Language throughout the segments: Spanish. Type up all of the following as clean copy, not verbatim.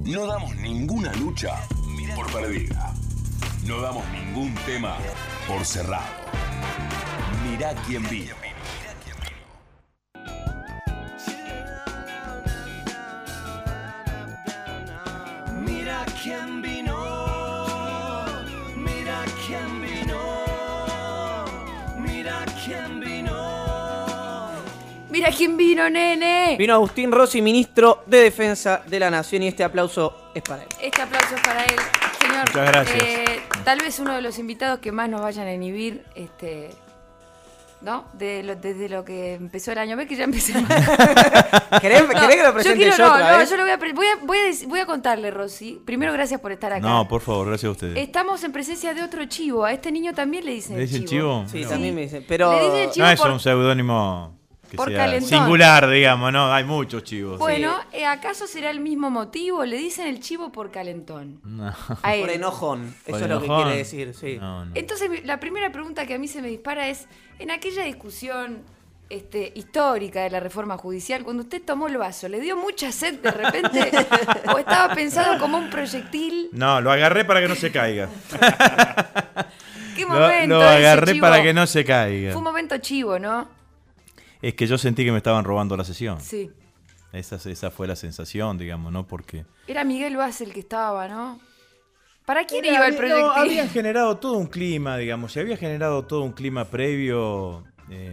No damos ninguna lucha por perdida. No damos ningún tema por cerrado. Mirá quién vino. Mira quién vino. Mira quién vino. Mira quién vino. Mira quién vino, nene. Vino Agustín Rossi, ministro de Defensa de la Nación, y este aplauso es para él. Este aplauso es para él, señor. Muchas gracias. Tal vez uno de los invitados que más nos vayan a inhibir, ¿no? Desde lo que empezó el año. ¿Ves que ya empecé mal? ¿Querés que lo presente yo otra vez? Yo lo voy a contarle, Rosy. Primero, gracias por estar acá. No, por favor, gracias a ustedes. Estamos en presencia de otro chivo. A este niño también le dicen ¿Le dicen chivo? Sí, No. también me dicen. Pero Le dicen chivo No es por- un seudónimo que por sea calentón. singular, digamos, ¿no? Hay muchos chivos. Bueno, ¿acaso será el mismo motivo? Le dicen el chivo por calentón. No. A él. por enojón. Eso Por es lo que enojón. quiere decir, sí. No, no. Entonces, la primera pregunta que a mí se me dispara es, en aquella discusión histórica de la reforma judicial, cuando usted tomó el vaso, ¿le dio mucha sed de repente? ¿O estaba pensado como un proyectil? No, lo agarré para que no se caiga. ¿Qué momento Lo ese, agarré chivo? para que no se caiga. Fue un momento chivo, ¿no? Es que yo sentí que me estaban robando la sesión. Sí. Esa fue la sensación, digamos, ¿no? Porque Era Miguel Vaz el que estaba, ¿no? ¿Para quién iba el proyectil? No, habían generado todo un clima, digamos. Se había generado todo un clima previo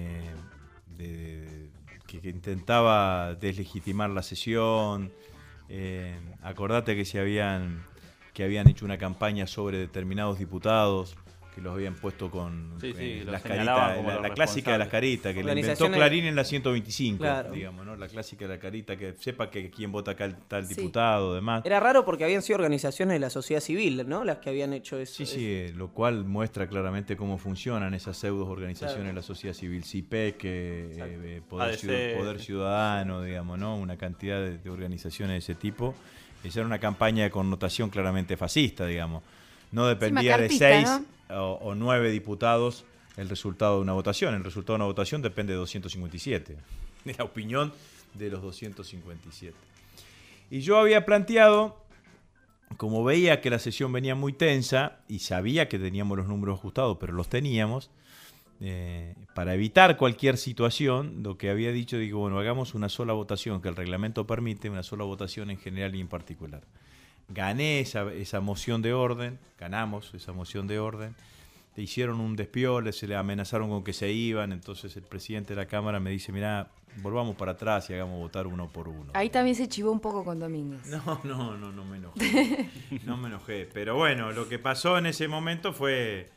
que intentaba deslegitimar la sesión. Acordate que habían hecho una campaña sobre determinados diputados que los habían puesto con Sí, los las señalaban caritas, como la los clásica de las responsables. caritas, que le inventó Organizaciones- Clarín en la 125, Claro. digamos, ¿no? La clásica de la carita, que sepa que quién vota tal Sí. diputado, demás. Era raro porque habían sido organizaciones de la sociedad civil, ¿no? Las que habían hecho eso. Sí, lo cual muestra claramente cómo funcionan esas pseudo organizaciones Claro. de la sociedad civil, CIPEC, Poder, ADC. Poder Ciudadano, digamos, ¿no? Una cantidad de organizaciones de ese tipo. Esa era una campaña de connotación claramente fascista, digamos. No dependía de macartista, 6 ¿no? o 9 diputados el resultado de una votación. El resultado de una votación depende de 257, de la opinión de los 257. Y yo había planteado, como veía que la sesión venía muy tensa y sabía que teníamos los números ajustados, pero los teníamos, para evitar cualquier situación, lo que había dicho, digo, bueno, hagamos una sola votación, que el reglamento permite, una sola votación en general y en particular. Gané esa moción de orden, ganamos esa moción de orden, le hicieron un despiole, se le amenazaron con que se iban, entonces el presidente de la Cámara me dice, mirá, volvamos para atrás y hagamos votar uno por uno. Ahí también se chivó un poco con Domínguez. No me enojé. No me enojé. Pero bueno, lo que pasó en ese momento fue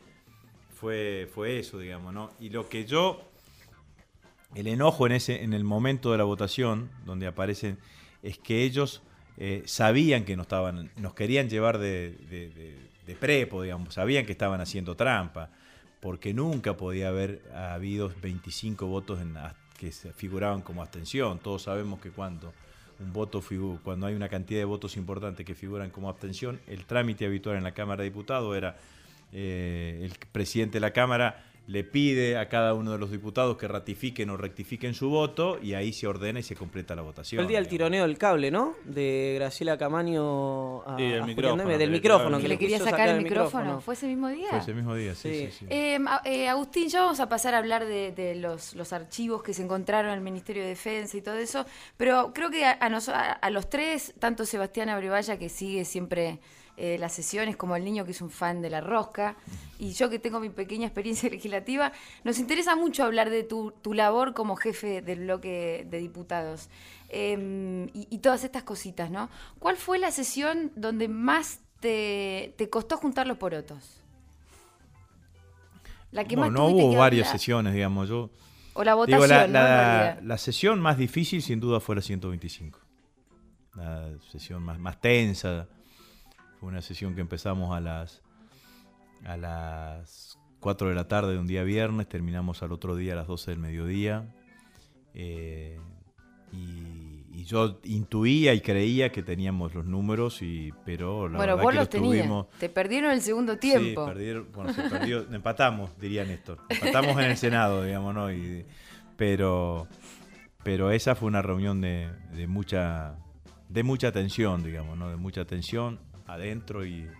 eso, digamos, ¿no? Y lo que el enojo en el momento de la votación, donde aparecen, es que ellos sabían que nos querían llevar de prepo, digamos, sabían que estaban haciendo trampa, porque nunca podía haber habido 25 votos que se figuraban como abstención. Todos sabemos que cuando hay una cantidad de votos importantes que figuran como abstención, el trámite habitual en la Cámara de Diputados era el presidente de la Cámara le pide a cada uno de los diputados que ratifiquen o rectifiquen su voto y ahí se ordena y se completa la votación. Fue el día del digamos. tironeo del cable, ¿no? De Graciela Camaño a Sí, del Julián micrófono, Deme, del que le micrófono. ¿Que le quería quiso sacar el micrófono? ¿Fue ese mismo día? Fue ese mismo día, sí. Sí. Agustín, ya vamos a pasar a hablar de los archivos que se encontraron en el Ministerio de Defensa y todo eso, pero creo que a los tres, tanto Sebastián Abrevaya, que sigue siempre las sesiones, como el niño que es un fan de la rosca, y yo que tengo mi pequeña experiencia legislativa, nos interesa mucho hablar de tu labor como jefe del bloque de diputados y todas estas cositas, ¿no? ¿Cuál fue la sesión donde más te costó juntar los porotos? La que más No tuviste hubo que varias hablar. sesiones, digamos. O la votación, Digo, ¿no? En realidad. la sesión más difícil sin duda fue la 125. La sesión más tensa. Fue una sesión que empezamos a las 4 de la tarde de un día viernes, terminamos al otro día a las 12 del mediodía. Y yo intuía y creía que teníamos los números, pero la Bueno, verdad vos que los tenías. tuvimos. Te perdieron el segundo tiempo. Sí, se perdió, empatamos, diría Néstor. Empatamos en el Senado, digamos, ¿no? Pero esa fue una reunión de mucha de mucha tensión, digamos, ¿no? De mucha tensión adentro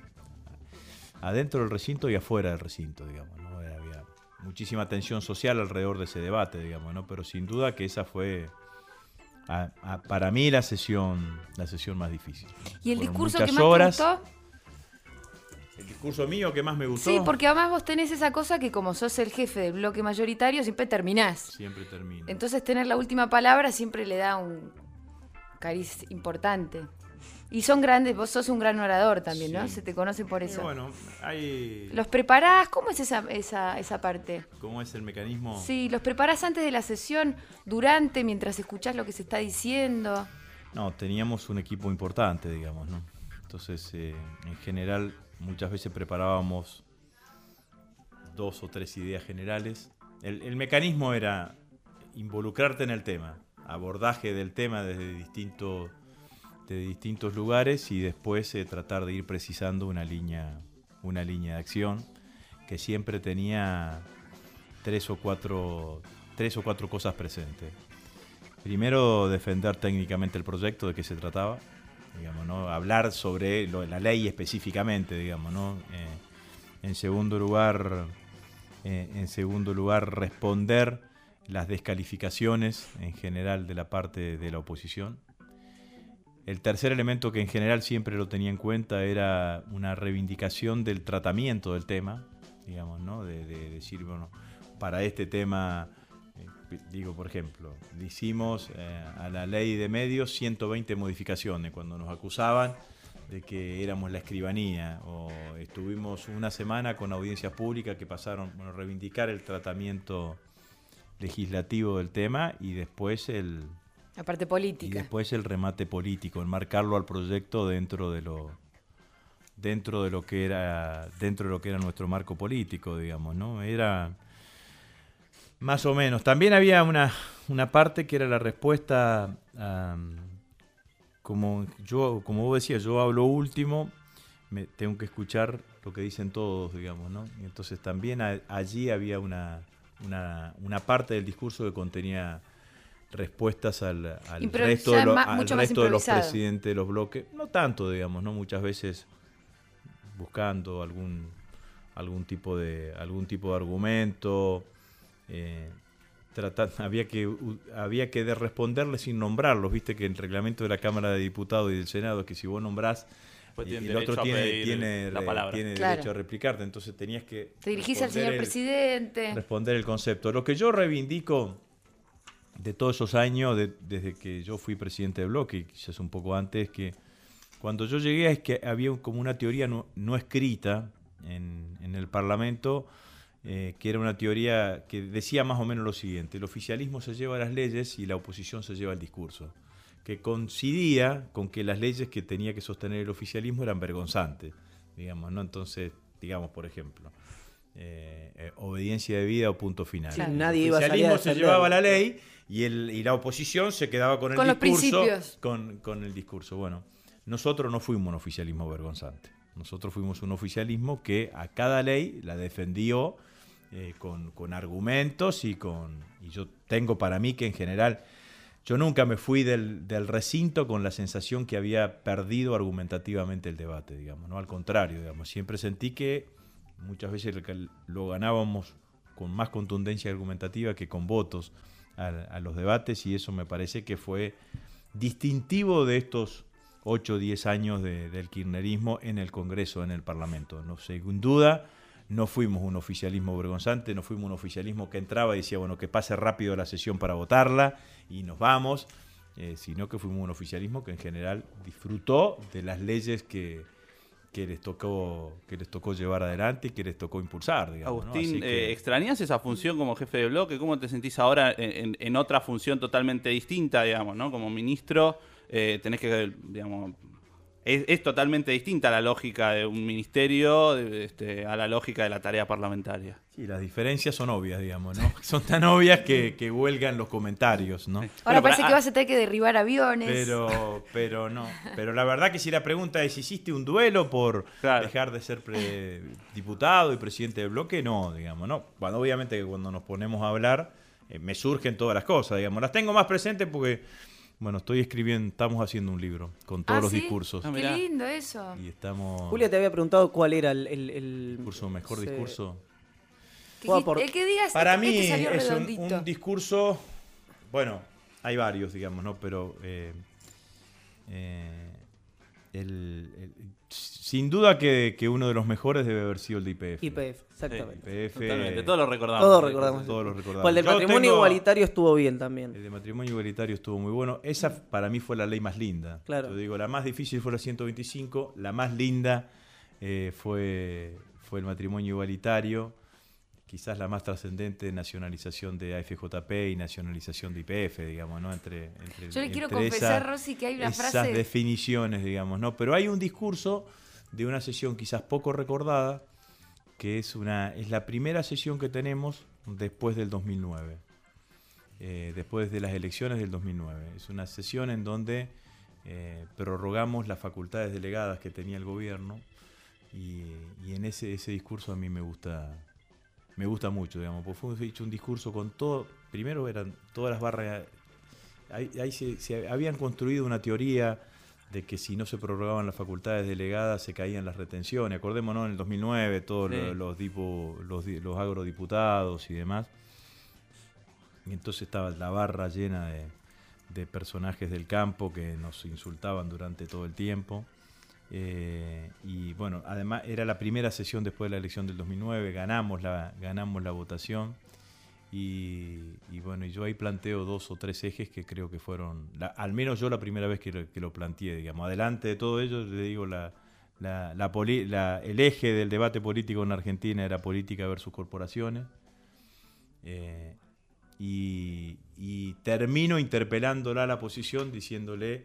del recinto y afuera del recinto, digamos, ¿no? Había muchísima tensión social alrededor de ese debate, digamos, ¿no? Pero sin duda que esa fue para mí la sesión más difícil. ¿Y el Fueron discurso que muchas más horas. te gustó? El discurso mío que más me gustó. Sí, porque además vos tenés esa cosa que como sos el jefe del bloque mayoritario, siempre terminás. Siempre termino. Entonces tener la última palabra siempre le da un cariz importante. Y son grandes, vos sos un gran orador también, Sí. ¿no? Se te conoce por Y eso. bueno, hay... ¿Los preparás? ¿Cómo es esa parte? ¿Cómo es el mecanismo? Sí, ¿los preparás antes de la sesión, durante, mientras escuchás lo que se está diciendo? No, teníamos un equipo importante, digamos, ¿no? Entonces, en general, muchas veces preparábamos 2 o 3 ideas generales. El mecanismo era involucrarte en el tema, abordaje del tema desde distintos lugares y después tratar de ir precisando una línea de acción que siempre tenía 3 o 4 cosas presentes. Primero, defender técnicamente el proyecto, de qué se trataba, digamos, ¿no? Hablar sobre la ley específicamente, digamos, ¿no? En segundo lugar, responder las descalificaciones en general de la parte de la oposición. El tercer elemento que en general siempre lo tenía en cuenta era una reivindicación del tratamiento del tema, digamos, ¿no? De decir, bueno, para este tema, digo, por ejemplo, le hicimos a la ley de medios 120 modificaciones cuando nos acusaban de que éramos la escribanía, o estuvimos una semana con audiencias públicas que pasaron, bueno, reivindicar el tratamiento legislativo del tema y después La parte política. y después el remate político, enmarcarlo al proyecto dentro de lo que era nuestro marco político, digamos, ¿no? Era más o menos. También había una parte que era la respuesta como vos decías, yo hablo último, tengo que escuchar lo que dicen todos, digamos, ¿no? Y entonces también allí había una parte del discurso que contenía respuestas al resto de los presidentes de los bloques. No tanto, digamos, ¿no? Muchas veces buscando algún tipo de argumento. Había que responderle sin nombrarlos. Viste que el reglamento de la Cámara de Diputados y del Senado es que si vos nombrás, el otro tiene derecho a replicarte. Entonces tenías que te dirigís al señor presidente, responder el concepto. Lo que yo reivindico de todos esos años, desde que yo fui presidente del bloque, y quizás un poco antes, que cuando yo llegué es que había como una teoría no escrita en el Parlamento, que era una teoría que decía más o menos lo siguiente: el oficialismo se lleva las leyes y la oposición se lleva el discurso, que coincidía con que las leyes que tenía que sostener el oficialismo eran vergonzantes, digamos, ¿no? Entonces, digamos, por ejemplo, obediencia debida o punto final. Sí, El nadie iba a salir a oficialismo se llevaba la ley y la oposición se quedaba con el discurso, con el discurso. Bueno, nosotros no fuimos un oficialismo vergonzante. Nosotros fuimos un oficialismo que a cada ley la defendió con argumentos y yo tengo para mí que en general yo nunca me fui del recinto con la sensación que había perdido argumentativamente el debate, digamos, ¿no? Al contrario, digamos, siempre sentí que muchas veces lo ganábamos con más contundencia argumentativa que con votos a los debates, y eso me parece que fue distintivo de estos 8 o 10 años del kirchnerismo en el Congreso, en el Parlamento. No sé, sin duda, no fuimos un oficialismo vergonzante, no fuimos un oficialismo que entraba y decía, bueno, que pase rápido la sesión para votarla y nos vamos, sino que fuimos un oficialismo que en general disfrutó de las leyes que les tocó llevar adelante y que les tocó impulsar, digamos, Agustín, ¿no? ¿extrañas esa función como jefe de bloque? ¿Cómo te sentís ahora en otra función totalmente distinta, digamos, ¿no? Como ministro, tenés que, digamos, es totalmente distinta la lógica de un ministerio a la lógica de la tarea parlamentaria. Sí, las diferencias son obvias, digamos, ¿no? Son tan obvias que huelgan los comentarios, ¿no? Ahora parece que vas a tener que derribar aviones. Pero no. Pero la verdad que si la pregunta es, ¿hiciste un duelo por dejar de ser diputado y presidente del bloque? No, digamos, ¿no? Bueno, obviamente que cuando nos ponemos a hablar me surgen todas las cosas, digamos. Las tengo más presentes porque Bueno, estamos haciendo un libro con todos los ¿sí? discursos. Ah, Qué mirá. lindo eso. Y estamos... Julia te había preguntado cuál era el discurso, mejor sí. discurso. El que digas, Para mí este salió es redondito. un discurso, bueno, hay varios, digamos, ¿no? Pero sin duda que uno de los mejores debe haber sido el de YPF. YPF, exactamente. YPF, Totalmente, todos lo recordamos. Todos recordamos. Todos lo recordamos. Pues el del Yo matrimonio tengo- igualitario estuvo bien también. El de matrimonio igualitario estuvo muy bueno. Esa para mí fue la ley más linda. Claro. Yo digo, la más difícil fue la 125, la más linda fue el matrimonio igualitario. Quizás la más trascendente, nacionalización de AFJP y nacionalización de YPF, digamos, ¿no? Yo le quiero entre confesar, Rosy, que hay una esas frase... definiciones, digamos, ¿no? Pero hay un discurso de una sesión quizás poco recordada, que es la primera sesión que tenemos después del 2009, después de las elecciones del 2009. Es una sesión en donde prorrogamos las facultades delegadas que tenía el gobierno y en ese discurso a mí me gusta mucho, digamos, porque fue hecho un discurso con todo. Primero eran todas las barras. Ahí se habían construido una teoría de que si no se prorrogaban las facultades delegadas se caían las retenciones. Acordémonos, en el 2009, todos los agrodiputados y demás. Y entonces estaba la barra llena de personajes del campo que nos insultaban durante todo el tiempo. Y bueno, además era la primera sesión después de la elección del 2009, ganamos la votación y bueno, y yo ahí planteo 2 o 3 ejes que creo que fueron, al menos yo la primera vez que lo planteé, digamos, adelante de todo ello, le digo, el eje del debate político en Argentina era política versus corporaciones, y termino interpelándola a la oposición diciéndole...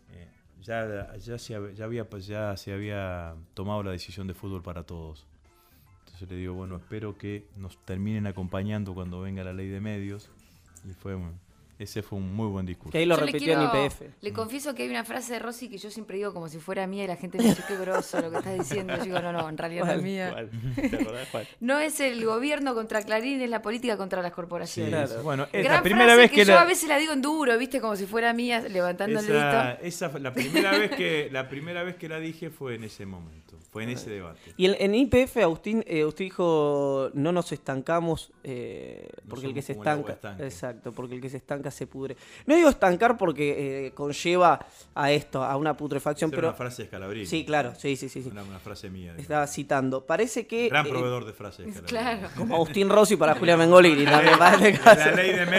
Ya se había tomado la decisión de fútbol para todos. Entonces le digo, bueno, espero que nos terminen acompañando cuando venga la ley de medios. Y ese fue un muy buen discurso. Que ahí lo Yo repitió en YPF. Le confieso que hay una frase de Rosy que yo siempre digo como si fuera mía y la gente me dice, qué grosso lo que estás diciendo. Yo digo, no, en realidad no es mía. ¿Cuál? ¿Te acordás cuál? No es el gobierno contra Clarín, es la política contra las corporaciones. Claro. Bueno, es Gran la primera frase vez que yo a veces la digo en duro, ¿viste? Como si fuera mía, levantando el dedito. la primera vez que la dije fue en ese momento, fue en ese debate. Y en YPF, Agustín, usted dijo, no nos estancamos porque el que se somos como el agua estanca... estanque. Exacto, porque el que se estanca se pudre. No digo estancar porque conlleva a esto, a una putrefacción, Esa pero... era una frase de Scalabrini. Sí, claro, sí. Una frase mía. digamos. Estaba citando. Parece que... Gran proveedor de frases de Scalabrini. Claro. como Agustín Rossi para Julia Mengolini también, para este En caso.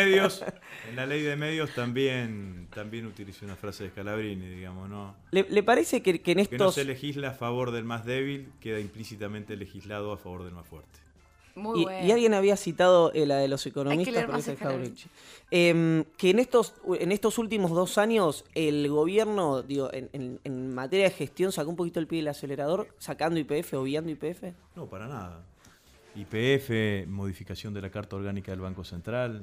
la ley de medios también utilicé una frase de Scalabrini, digamos, ¿no? ¿Le parece que en Que no estos... se legisla a favor del más débil, queda implícitamente legislado a favor del más fuerte. Muy Y, bueno. y alguien había citado la de los Hay que economistas, leer pero más esa es Scalabrini. Jauregui. Que en estos últimos 2 años el gobierno, digo, en materia de gestión sacó un poquito el pie del acelerador, sacando YPF, obviando YPF. No, para nada. YPF, modificación de la Carta Orgánica del Banco Central,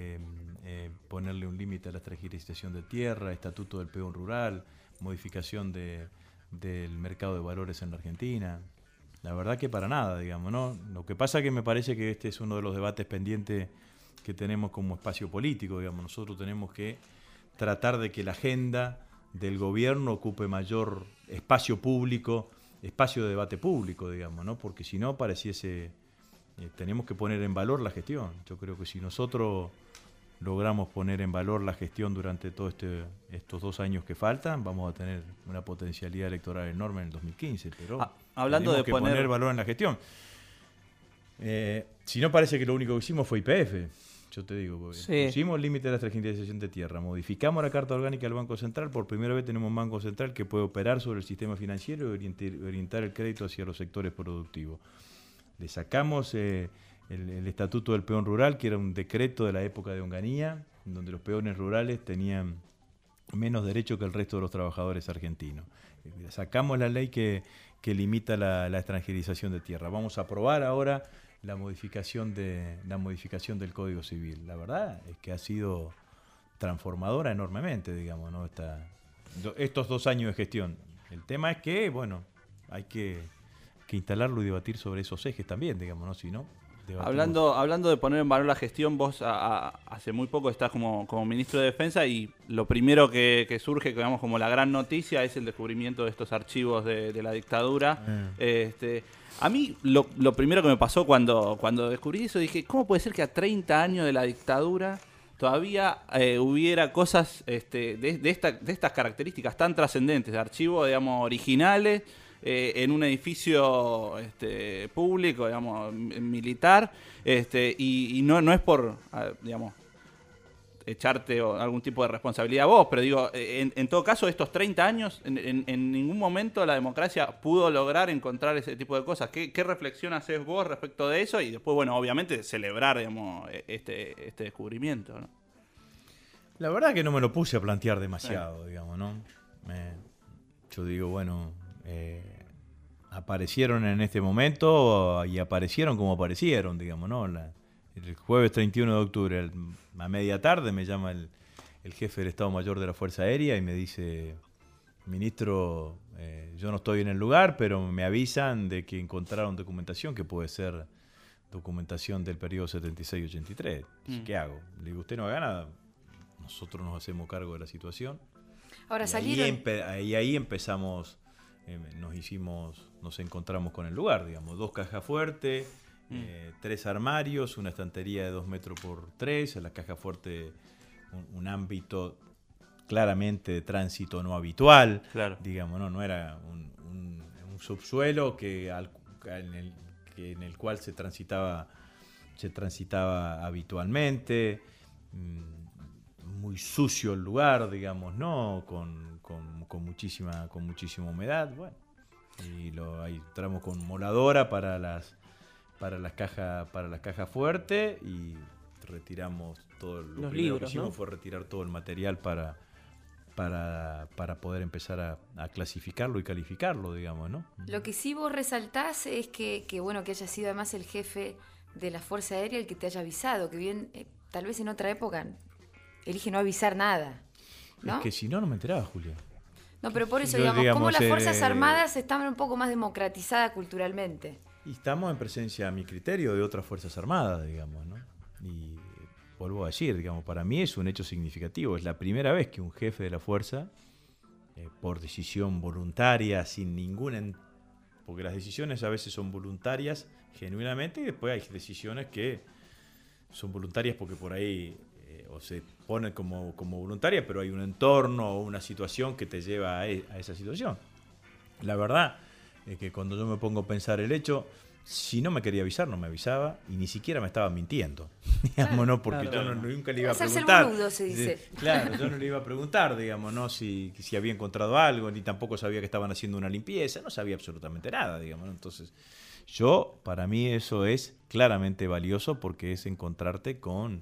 ponerle un límite a la transgirización de tierra, estatuto del peón rural, modificación del mercado de valores en la Argentina. La verdad que para nada, digamos, ¿no? Lo que pasa que me parece que este es uno de los debates pendientes que tenemos como espacio político, digamos. Nosotros tenemos que tratar de que la agenda del gobierno ocupe mayor espacio público, espacio de debate público, digamos, ¿no? Porque si no pareciese... tenemos que poner en valor la gestión. Yo creo que si nosotros logramos poner en valor la gestión durante todos estos 2 años que faltan, vamos a tener una potencialidad electoral enorme en el 2015. Pero hablando tenemos de que poner valor en la gestión. Si no, parece que lo único que hicimos fue YPF. Yo te digo, porque Sí. pusimos el límite de la transgirización de tierra, modificamos la Carta Orgánica del Banco Central, por primera vez tenemos un Banco Central que puede operar sobre el sistema financiero y orientar el crédito hacia los sectores productivos. Le sacamos el Estatuto del Peón Rural, que era un decreto de la época de Onganía, donde los peones rurales tenían menos derecho que el resto de los trabajadores argentinos. Sacamos la ley que limita la extranjerización de tierra. Vamos a aprobar ahora la modificación del Código Civil. La verdad es que ha sido transformadora enormemente, digamos, ¿no? Estos 2 años de gestión. El tema es que, bueno, hay que instalarlo y debatir sobre esos ejes también, digamos, ¿no? Si no, Hablando de poner en valor la gestión, vos hace muy poco estás como ministro de Defensa y lo primero que surge, digamos, como la gran noticia es el descubrimiento de estos archivos de la dictadura. A mí lo primero que me pasó cuando descubrí eso, dije, ¿cómo puede ser que a 30 años de la dictadura todavía hubiera cosas de estas características tan trascendentes, de archivos, digamos, originales, en un edificio público, digamos, militar, y no es por, digamos, echarte algún tipo de responsabilidad a vos, pero digo, en todo caso, estos 30 años, en ningún momento la democracia pudo lograr encontrar ese tipo de cosas. ¿Qué reflexión haces vos respecto de eso? Y después, bueno, obviamente, celebrar, digamos, este descubrimiento, ¿no? La verdad que no me lo puse a plantear demasiado, digamos, ¿no? Yo digo, bueno, aparecieron en este momento y aparecieron como aparecieron, digamos, ¿no? El jueves 31 de octubre, a media tarde, me llama el jefe del Estado Mayor de la Fuerza Aérea y me dice, ministro, yo no estoy en el lugar, pero me avisan de que encontraron documentación que puede ser documentación del periodo 76-83. ¿Qué hago? Le digo, usted no haga nada, nosotros nos hacemos cargo de la situación. Ahora y salieron... ahí empezamos, nos encontramos con el lugar, digamos, 2 cajas fuertes, 3 armarios, una estantería de 2 metros por 3, en la caja fuerte un ámbito claramente de tránsito no habitual, Claro. digamos, no era un subsuelo en el cual se transitaba habitualmente, muy sucio el lugar, digamos, ¿no? Con muchísima humedad, bueno, y ahí entramos con moladora para las cajas fuertes y retiramos todo. Lo primero que hicimos, ¿no?, fue retirar todo el material para poder empezar a clasificarlo y calificarlo, digamos, ¿no? Lo que sí vos resaltás es que bueno, que haya sido además el jefe de la Fuerza Aérea el que te haya avisado, que bien, tal vez en otra época elige no avisar nada, ¿no? Es que si no me enteraba, Julia. No, pero por eso, Digamos, cómo las Fuerzas Armadas estaban un poco más democratizadas culturalmente. Y estamos en presencia, a mi criterio, de otras Fuerzas Armadas, digamos, ¿no? Y vuelvo a decir, digamos, para mí es un hecho significativo. Es la primera vez que un jefe de la Fuerza, por decisión voluntaria, sin ninguna... Porque las decisiones a veces son voluntarias, genuinamente, y después hay decisiones que son voluntarias porque por ahí o se ponen como voluntarias, pero hay un entorno o una situación que te lleva a esa situación. La verdad es que cuando yo me pongo a pensar el hecho, si no me quería avisar, no me avisaba y ni siquiera me estaba mintiendo, digamos, ¿no? Porque yo nunca le iba a preguntar. Hacerse el boludo, se dice. Claro, yo no le iba a preguntar, digamos, ¿no? Si había encontrado algo, ni tampoco sabía que estaban haciendo una limpieza, no sabía absolutamente nada, digamos, ¿no? Entonces, para mí eso es claramente valioso porque es encontrarte con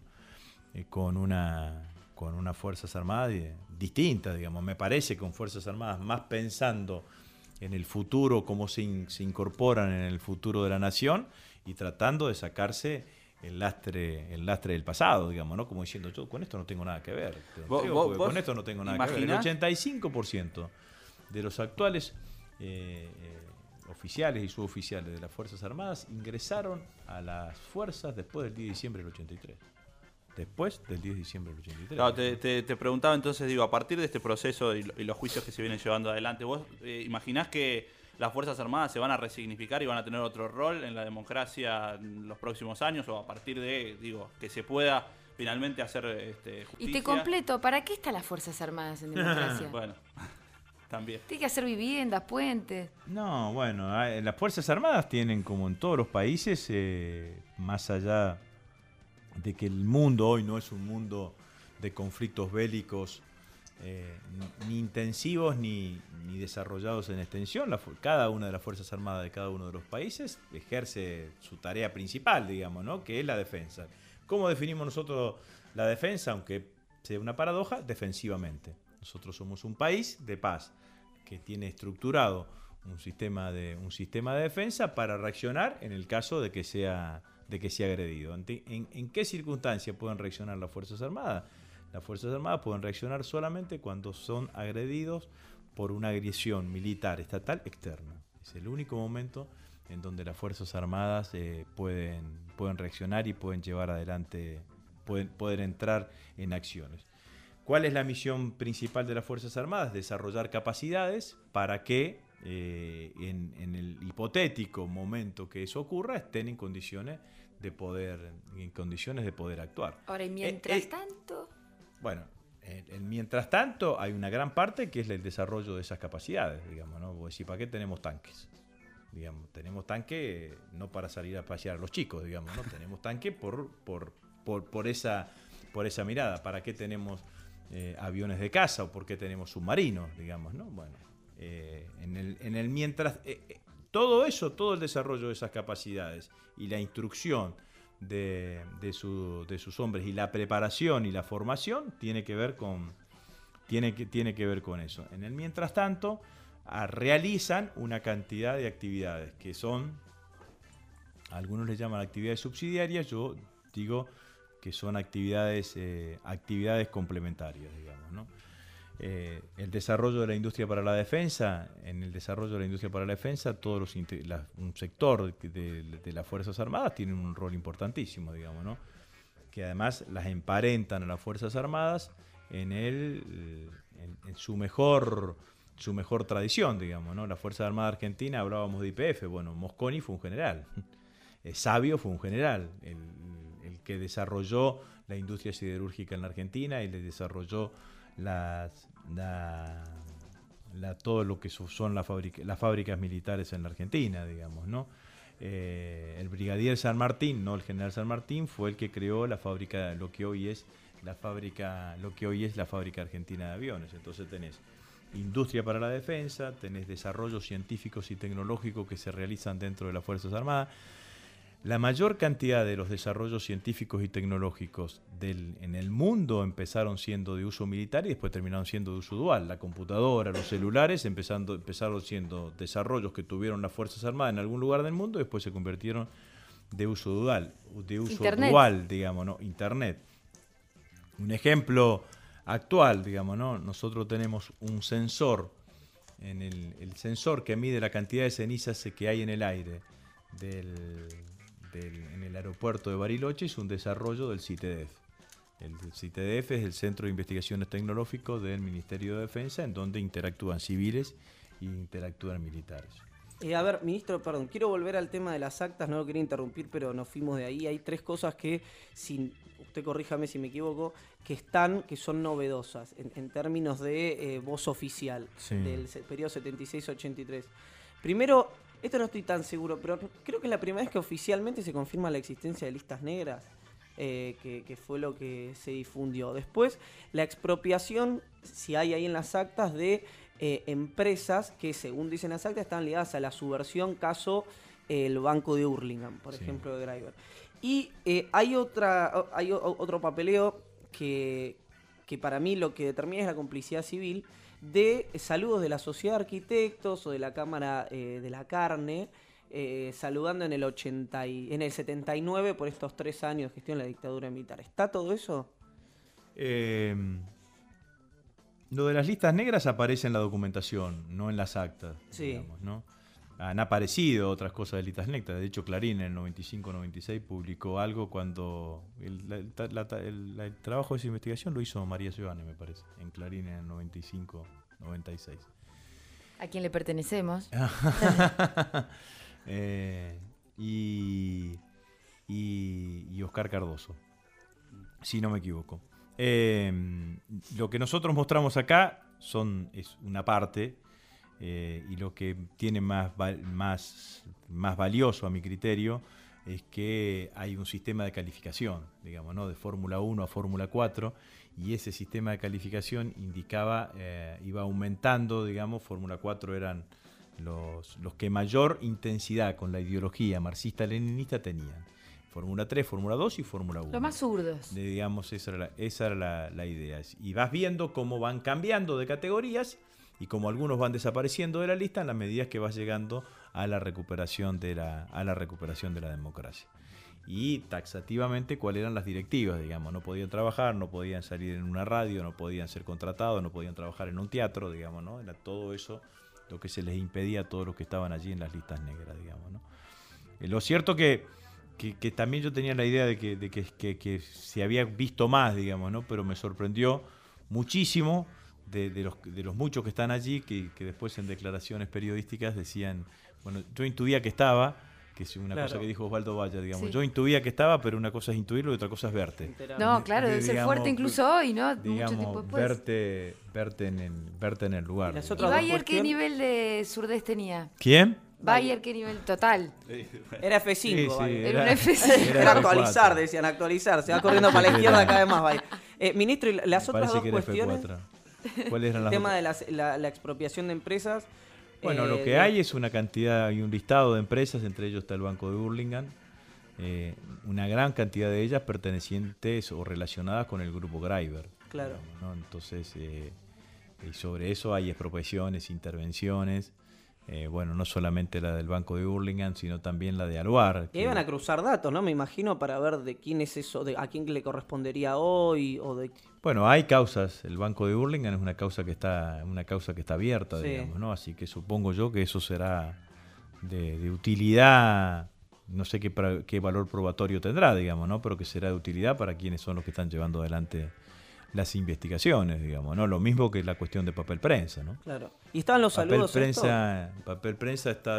una Fuerzas Armadas distinta, digamos. Me parece con Fuerzas Armadas más pensando en el futuro, cómo se incorporan en el futuro de la nación y tratando de sacarse el lastre del pasado, digamos, ¿no? Como diciendo, yo con esto no tengo nada que ver. Con esto no tengo nada que ver. El 85% de los actuales oficiales y suboficiales de las Fuerzas Armadas ingresaron a las fuerzas después del 10 de diciembre del 83. Después del 10 de diciembre del 83. Claro, te preguntaba entonces, digo, a partir de este proceso y los juicios que se vienen llevando adelante, ¿vos imaginás que las Fuerzas Armadas se van a resignificar y van a tener otro rol en la democracia en los próximos años? O a partir de, digo, que se pueda finalmente hacer justicia. Y te completo, ¿para qué están las Fuerzas Armadas en democracia? Bueno, también. Tiene que hacer viviendas, puentes. No, bueno, las Fuerzas Armadas tienen, como en todos los países, más allá de que el mundo hoy no es un mundo de conflictos bélicos ni intensivos ni desarrollados en extensión, cada una de las Fuerzas Armadas de cada uno de los países ejerce su tarea principal, digamos, ¿no? Que es la defensa. ¿Cómo definimos nosotros la defensa? Aunque sea una paradoja, defensivamente. Nosotros somos un país de paz que tiene estructurado un sistema de defensa para reaccionar en el caso de que sea agredido. ¿En qué circunstancias pueden reaccionar las Fuerzas Armadas? Las Fuerzas Armadas pueden reaccionar solamente cuando son agredidos por una agresión militar estatal externa. Es el único momento en donde las Fuerzas Armadas pueden pueden reaccionar y pueden llevar adelante, pueden entrar en acciones. ¿Cuál es la misión principal de las Fuerzas Armadas? Desarrollar capacidades para que en el hipotético momento que eso ocurra estén en condiciones de poder actuar. Ahora, y mientras tanto... Bueno, mientras tanto hay una gran parte que es el desarrollo de esas capacidades, digamos, ¿no? Vos decís, ¿para qué tenemos tanques? Digamos, tenemos tanques no para salir a pasear a los chicos, digamos, ¿no? Tenemos tanques por esa mirada. ¿Para qué tenemos aviones de caza o por qué tenemos submarinos, digamos, ¿no? Bueno, en el mientras todo eso, todo el desarrollo de esas capacidades y la instrucción de sus hombres y la preparación y la formación tiene que ver con eso. En el mientras tanto realizan una cantidad de actividades que son, algunos les llaman actividades subsidiarias, yo digo que son actividades complementarias, digamos, ¿no? El desarrollo de la industria para la defensa, un sector de las Fuerzas Armadas tiene un rol importantísimo, digamos, ¿no? Que además las emparentan a las Fuerzas Armadas en su mejor tradición, digamos, ¿no? La Fuerza Armada Argentina, hablábamos de YPF, bueno, Mosconi fue un general, Sabio fue un general, el que desarrolló la industria siderúrgica en la Argentina y le desarrolló todo lo que son las fábricas militares en la Argentina, digamos, ¿no? El brigadier San Martín, no el general San Martín, fue el que creó la fábrica, lo que hoy es la fábrica argentina de aviones. Entonces tenés industria para la defensa, tenés desarrollos científicos y tecnológicos que se realizan dentro de las Fuerzas Armadas. La mayor cantidad de los desarrollos científicos y tecnológicos en el mundo empezaron siendo de uso militar y después terminaron siendo de uso dual. La computadora, los celulares empezaron siendo desarrollos que tuvieron las Fuerzas Armadas en algún lugar del mundo y después se convirtieron de uso dual, dual, digamos, ¿no? Internet. Un ejemplo actual, digamos, ¿no? Nosotros tenemos un sensor, el sensor que mide la cantidad de cenizas que hay en el aire en el aeropuerto de Bariloche, es un desarrollo del CITEDEF. El CITEDEF es el Centro de Investigaciones Tecnológicos del Ministerio de Defensa, en donde interactúan civiles y interactúan militares. A ver, ministro, perdón, quiero volver al tema de las actas, no lo quería interrumpir, pero nos fuimos de ahí. Hay tres cosas que, usted corríjame si me equivoco, que son novedosas en términos de voz oficial, sí, del periodo 76-83. Primero, esto no estoy tan seguro, pero creo que es la primera vez que oficialmente se confirma la existencia de listas negras, que fue lo que se difundió. Después, la expropiación, si hay ahí en las actas, de empresas que, según dicen las actas, están ligadas a la subversión, caso el Banco de Hurlingham, por ejemplo, de Greiber. Y hay otro papeleo que para mí lo que determina es la complicidad civil, de saludos de la Sociedad de Arquitectos o de la Cámara de la Carne, saludando en el 79 por estos 3 años de gestión de la dictadura militar. ¿Está todo eso? Lo de las listas negras aparece en la documentación, no en las actas, sí, digamos, ¿no? Han aparecido otras cosas de listas negras. De hecho, Clarín en el 95-96 publicó algo cuando el trabajo de esa investigación lo hizo María Giovanni, me parece, en Clarín en el 95-96. ¿A quién le pertenecemos? Y Oscar Cardoso, si no me equivoco. Lo que nosotros mostramos acá es una parte. Y lo que tiene más valioso a mi criterio es que hay un sistema de calificación, digamos, ¿no? De Fórmula 1 a Fórmula 4, y ese sistema de calificación iba aumentando, digamos. Fórmula 4 eran los que mayor intensidad con la ideología marxista-leninista tenían. Fórmula 3, Fórmula 2 y Fórmula 1. Los más zurdos. Digamos, esa era la idea. Y vas viendo cómo van cambiando de categorías y como algunos van desapareciendo de la lista en la medida que vas llegando a la recuperación de la democracia. Y taxativamente cuáles eran las directivas, digamos, no podían trabajar, no podían salir en una radio, no podían ser contratados, no podían trabajar en un teatro, digamos, ¿no? Era todo eso lo que se les impedía a todos los que estaban allí en las listas negras, digamos, ¿no? Lo cierto que que también yo tenía la idea de que se había visto más, digamos, ¿no? Pero me sorprendió muchísimo de los muchos que están allí, que después en declaraciones periodísticas decían, bueno, yo intuía que estaba, que es una cosa que dijo Osvaldo Valla, digamos, yo intuía que estaba, pero una cosa es intuirlo y otra cosa es verte. No, claro, debe ser fuerte incluso hoy, ¿no? Digamos, mucho tiempo después. verte en el lugar. ¿Y Bayer qué nivel de surdez tenía? ¿Quién? Bayer, ¿qué nivel total? Era F5. Sí, Era un F5. Era actualizar, decían, actualizar. Se va corriendo para la izquierda cada vez más Bayer. Ministro, y las otras dos cuestiones. ¿Cuáles eran el las tema otras? de la expropiación de empresas. Bueno, lo que hay es una cantidad y un listado de empresas, entre ellos está el Banco de Hurlingham, una gran cantidad de ellas pertenecientes o relacionadas con el grupo Greiber. Claro. Digamos, ¿no? Entonces, y sobre eso hay expropiaciones, intervenciones. Bueno, no solamente la del Banco de Hurlingham, sino también la de Aluar. Y iban a cruzar datos, ¿no? Me imagino, para ver de quién es eso, a quién le correspondería hoy o de... Bueno, hay causas. El Banco de Hurlingham es una causa que está abierta, Sí. digamos, ¿no? Así que supongo yo que eso será de utilidad, no sé qué valor probatorio tendrá, digamos, ¿no? Pero que será de utilidad para quienes son los que están llevando adelante las investigaciones, digamos, ¿no? Lo mismo que la cuestión de papel prensa, ¿no? Claro. Y estaban los saludos. Papel prensa está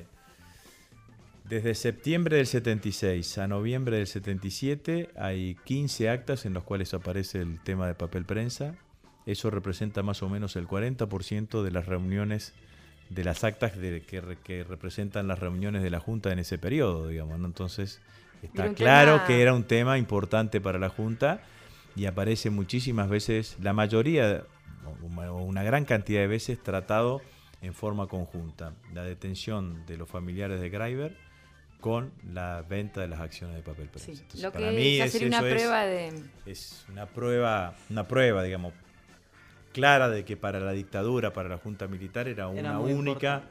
desde septiembre del 76 a noviembre del 77. Hay 15 actas en las cuales aparece el tema de papel prensa. Eso representa más o menos el 40% de las reuniones, de las actas que representan las reuniones de la Junta en ese periodo, digamos, ¿no? Entonces, está claro que era un tema importante para la Junta. Y aparece muchísimas veces, la mayoría o una gran cantidad de veces tratado en forma conjunta. La detención de los familiares de Greiber con la venta de las acciones de papel prensa. Sí, Entonces, lo que para mí sería una prueba es una prueba, digamos, clara de que para la dictadura, para la Junta Militar era una única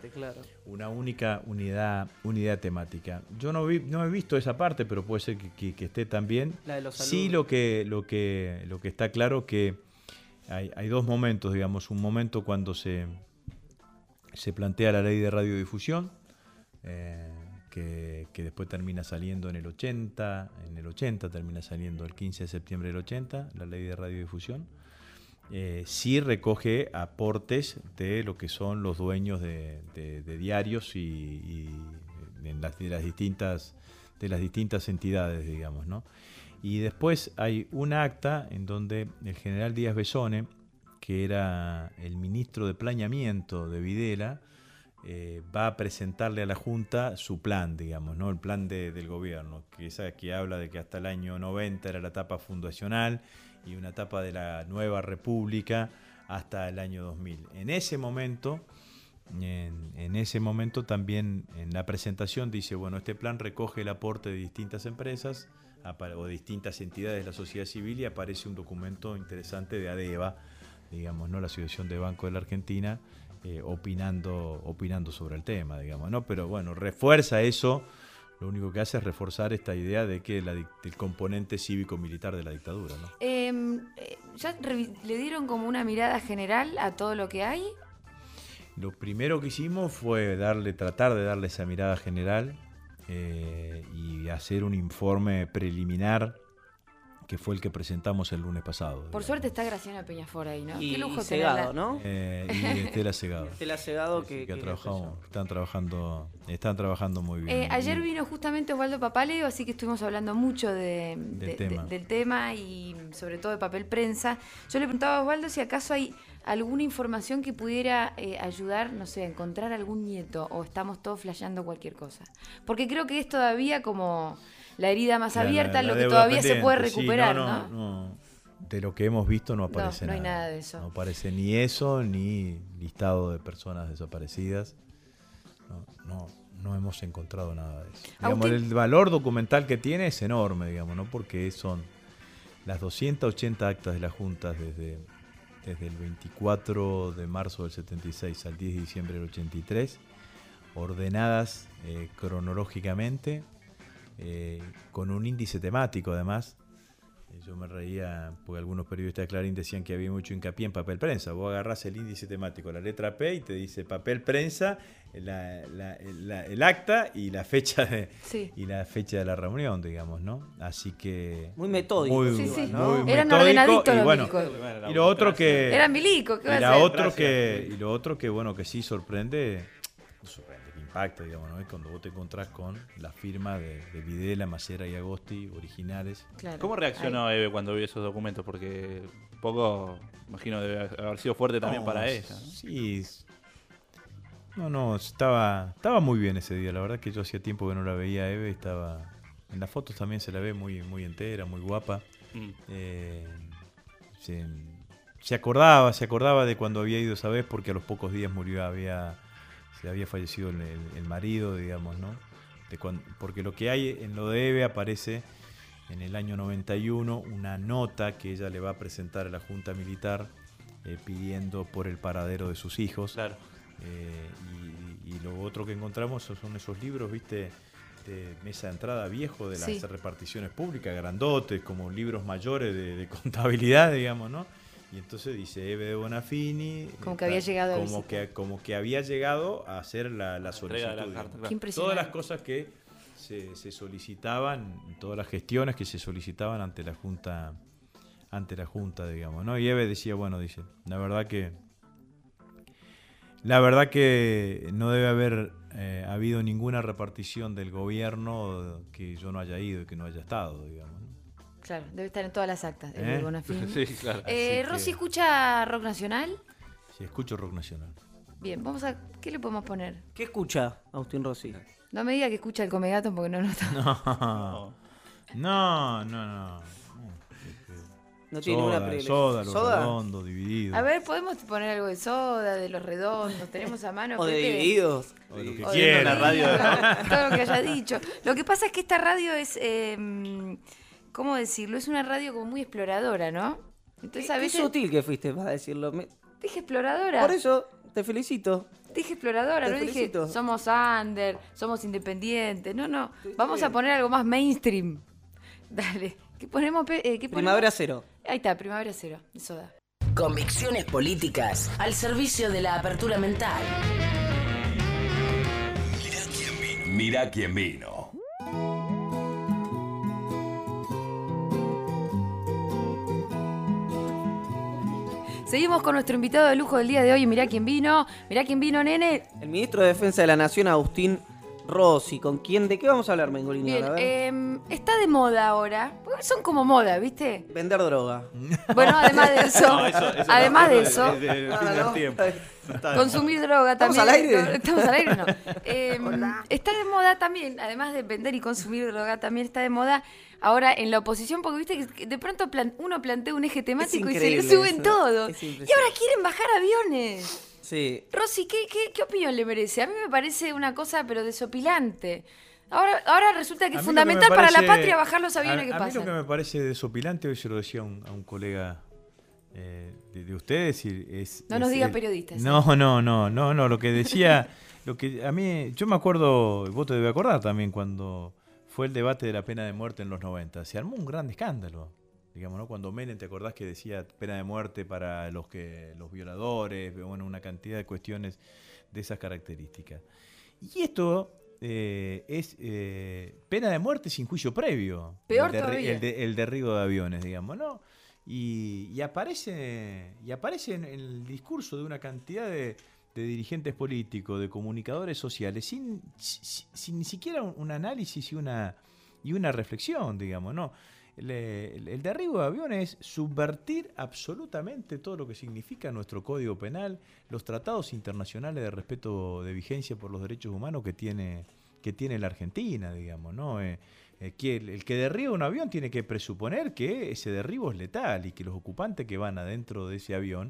unidad temática. Yo no he visto esa parte, pero puede ser que esté también. La de los sí, lo que está claro que hay dos momentos, digamos, un momento cuando se plantea la ley de radiodifusión, que después termina saliendo en el 80 termina saliendo el 15 de septiembre del 80, la ley de radiodifusión. Sí recoge aportes de lo que son los dueños de diarios y de las distintas entidades, digamos, ¿no? Y después hay un acta en donde el general Díaz Besone, que era el ministro de Planeamiento de Videla, va a presentarle a la Junta su plan, digamos, ¿no? El plan del gobierno, que habla de que hasta el año 90 era la etapa fundacional y una etapa de la nueva república hasta el año 2000. En ese momento también en la presentación dice, bueno, este plan recoge el aporte de distintas empresas o distintas entidades de la sociedad civil, y aparece un documento interesante de ADEVA, digamos, ¿no? La Asociación de Banco de la Argentina, opinando sobre el tema, digamos, ¿no? Pero bueno, refuerza eso. Lo único que hace es reforzar esta idea de que el componente cívico-militar de la dictadura, ¿no? ¿Ya le dieron como una mirada general a todo lo que hay? Lo primero que hicimos fue tratar de darle esa mirada general y hacer un informe preliminar, que fue el que presentamos el lunes pasado. Por suerte está Graciana Peñafort ahí, ¿no? Y qué lujo Segado, tenerla. ¿no? Y Estela Segado. Estela Segado que están trabajando muy bien. Ayer vino justamente Osvaldo Papaleo, así que estuvimos hablando mucho del tema y sobre todo de papel prensa. Yo le preguntaba a Osvaldo si acaso hay alguna información que pudiera ayudar, no sé, a encontrar algún nieto, o estamos todos flasheando cualquier cosa. Porque creo que es todavía como la herida más abierta, lo que todavía se puede recuperar, ¿no? De lo que hemos visto no aparece nada. No hay nada de eso. No aparece ni eso, ni listado de personas desaparecidas. No hemos encontrado nada de eso. Digamos, el valor documental que tiene es enorme, digamos, ¿no? Porque son las 280 actas de las juntas desde el 24 de marzo del 76 al 10 de diciembre del 83, ordenadas cronológicamente, con un índice temático además, Yo me reía porque algunos periodistas de Clarín decían que había mucho hincapié en papel prensa. Vos agarrás el índice temático, la letra P, y te dice papel prensa, el acta y la fecha de la reunión, digamos, ¿no? Así que Muy metódico. muy, Sí, sí. muy Eran metódico, ordenaditos y los bueno, milicos. y lo otro que Eran milicos, ¿qué va a y hacer? lo otro que bueno que sí sorprende, que impacta, digamos, ¿no? Es cuando vos te encontrás con la firma de Videla, Macera y Agosti originales. Claro. ¿Cómo reaccionó Eve cuando vio esos documentos? Porque un poco, imagino, debe haber sido fuerte también para ella, ¿no? Sí. No, estaba muy bien ese día. La verdad que yo hacía tiempo que no la veía a Eve. Estaba en las fotos también se la ve muy, muy entera, muy guapa. Se acordaba de cuando había ido esa vez, porque a los pocos días se había fallecido el marido, digamos, ¿no? Porque lo que hay en lo de Eve aparece en el año 91 una nota que ella le va a presentar a la Junta Militar pidiendo por el paradero de sus hijos. Claro. Y lo otro que encontramos son esos libros, ¿viste? De mesa de entrada viejo de las reparticiones públicas, grandotes, como libros mayores de contabilidad, digamos, ¿no? Y entonces dice Eve de Bonafini. Como que había llegado como que había llegado a hacer la solicitud. De la carta, claro. Qué impresionante. Todas las cosas que se solicitaban, todas las gestiones que se solicitaban ante la Junta, digamos, ¿no? Y Eve decía, la verdad que no debe haber habido ninguna repartición del gobierno que yo no haya ido y que no haya estado, digamos, ¿no? Claro, debe estar en todas las actas. Bonafini. Sí, claro. Rosy, ¿escucha rock nacional? Sí, escucho rock nacional. Bien, ¿qué le podemos poner? ¿Qué escucha Agustín Rossi? No me diga que escucha el Comegato porque no nota. No. No tiene ninguna Soda, Los Redondos, Divididos. A ver, ¿podemos poner algo de Soda, de Los Redondos? ¿Tenemos a mano? O de Pepe? Divididos. O lo que O de quieran. la radio. Todo lo que haya dicho. Lo que pasa es que esta radio es, ¿cómo decirlo? Es una radio como muy exploradora, ¿no? Entonces a Qué veces... sutil que fuiste para decirlo. Dije exploradora. Por eso te felicito. Dije exploradora, Te no felicito. dije somos under, somos independientes. No. Vamos a poner algo más mainstream. Dale. ¿Qué ponemos? Primavera Cero. Ahí está, Primavera Cero, de Soda. Convicciones políticas al servicio de la apertura mental. Mirá quién vino. Seguimos con nuestro invitado de lujo del día de hoy. Mirá quién vino, nene. El ministro de Defensa de la Nación, Agustín Rossi. ¿De qué vamos a hablar, Mengolini? Bien, A ver. está de moda ahora. Porque son como moda, ¿viste? Vender droga. Bueno, además de eso. Además de eso. Es del fin del tiempo. Consumir droga ¿Estamos también. al aire? ¿Estamos al aire? No. Está de moda también, además de vender y consumir droga, también está de moda ahora en la oposición, porque viste que de pronto uno plantea un eje temático y se le increíble suben eso. todo. Es Y impresionante. ahora quieren bajar aviones. Sí. Rosy, ¿qué opinión le merece? A mí me parece una cosa, pero desopilante. Ahora resulta que A es mí fundamental lo que me para la parece- patria bajar los aviones que a mí lo que pasan. me parece desopilante, hoy se lo decía a un colega de ustedes. No nos digan periodistas. No, lo que decía, a mí, yo me acuerdo, vos te debes acordar también, cuando fue el debate de la pena de muerte en los 90, se armó un gran escándalo. Digamos, ¿no? Cuando Menem, ¿te acordás que decía pena de muerte para los violadores? Bueno, una cantidad de cuestiones de esas características. Y esto es pena de muerte sin juicio previo. Peor todavía. El derribo de aviones, digamos, ¿no? Y aparece en el discurso de una cantidad de dirigentes políticos, de comunicadores sociales, sin ni siquiera un análisis y una reflexión, digamos, ¿no? El derribo de aviones es subvertir absolutamente todo lo que significa nuestro Código Penal, los tratados internacionales de respeto de vigencia por los derechos humanos que tiene la Argentina, digamos, ¿no? Que el que derriba un avión tiene que presuponer que ese derribo es letal y que los ocupantes que van adentro de ese avión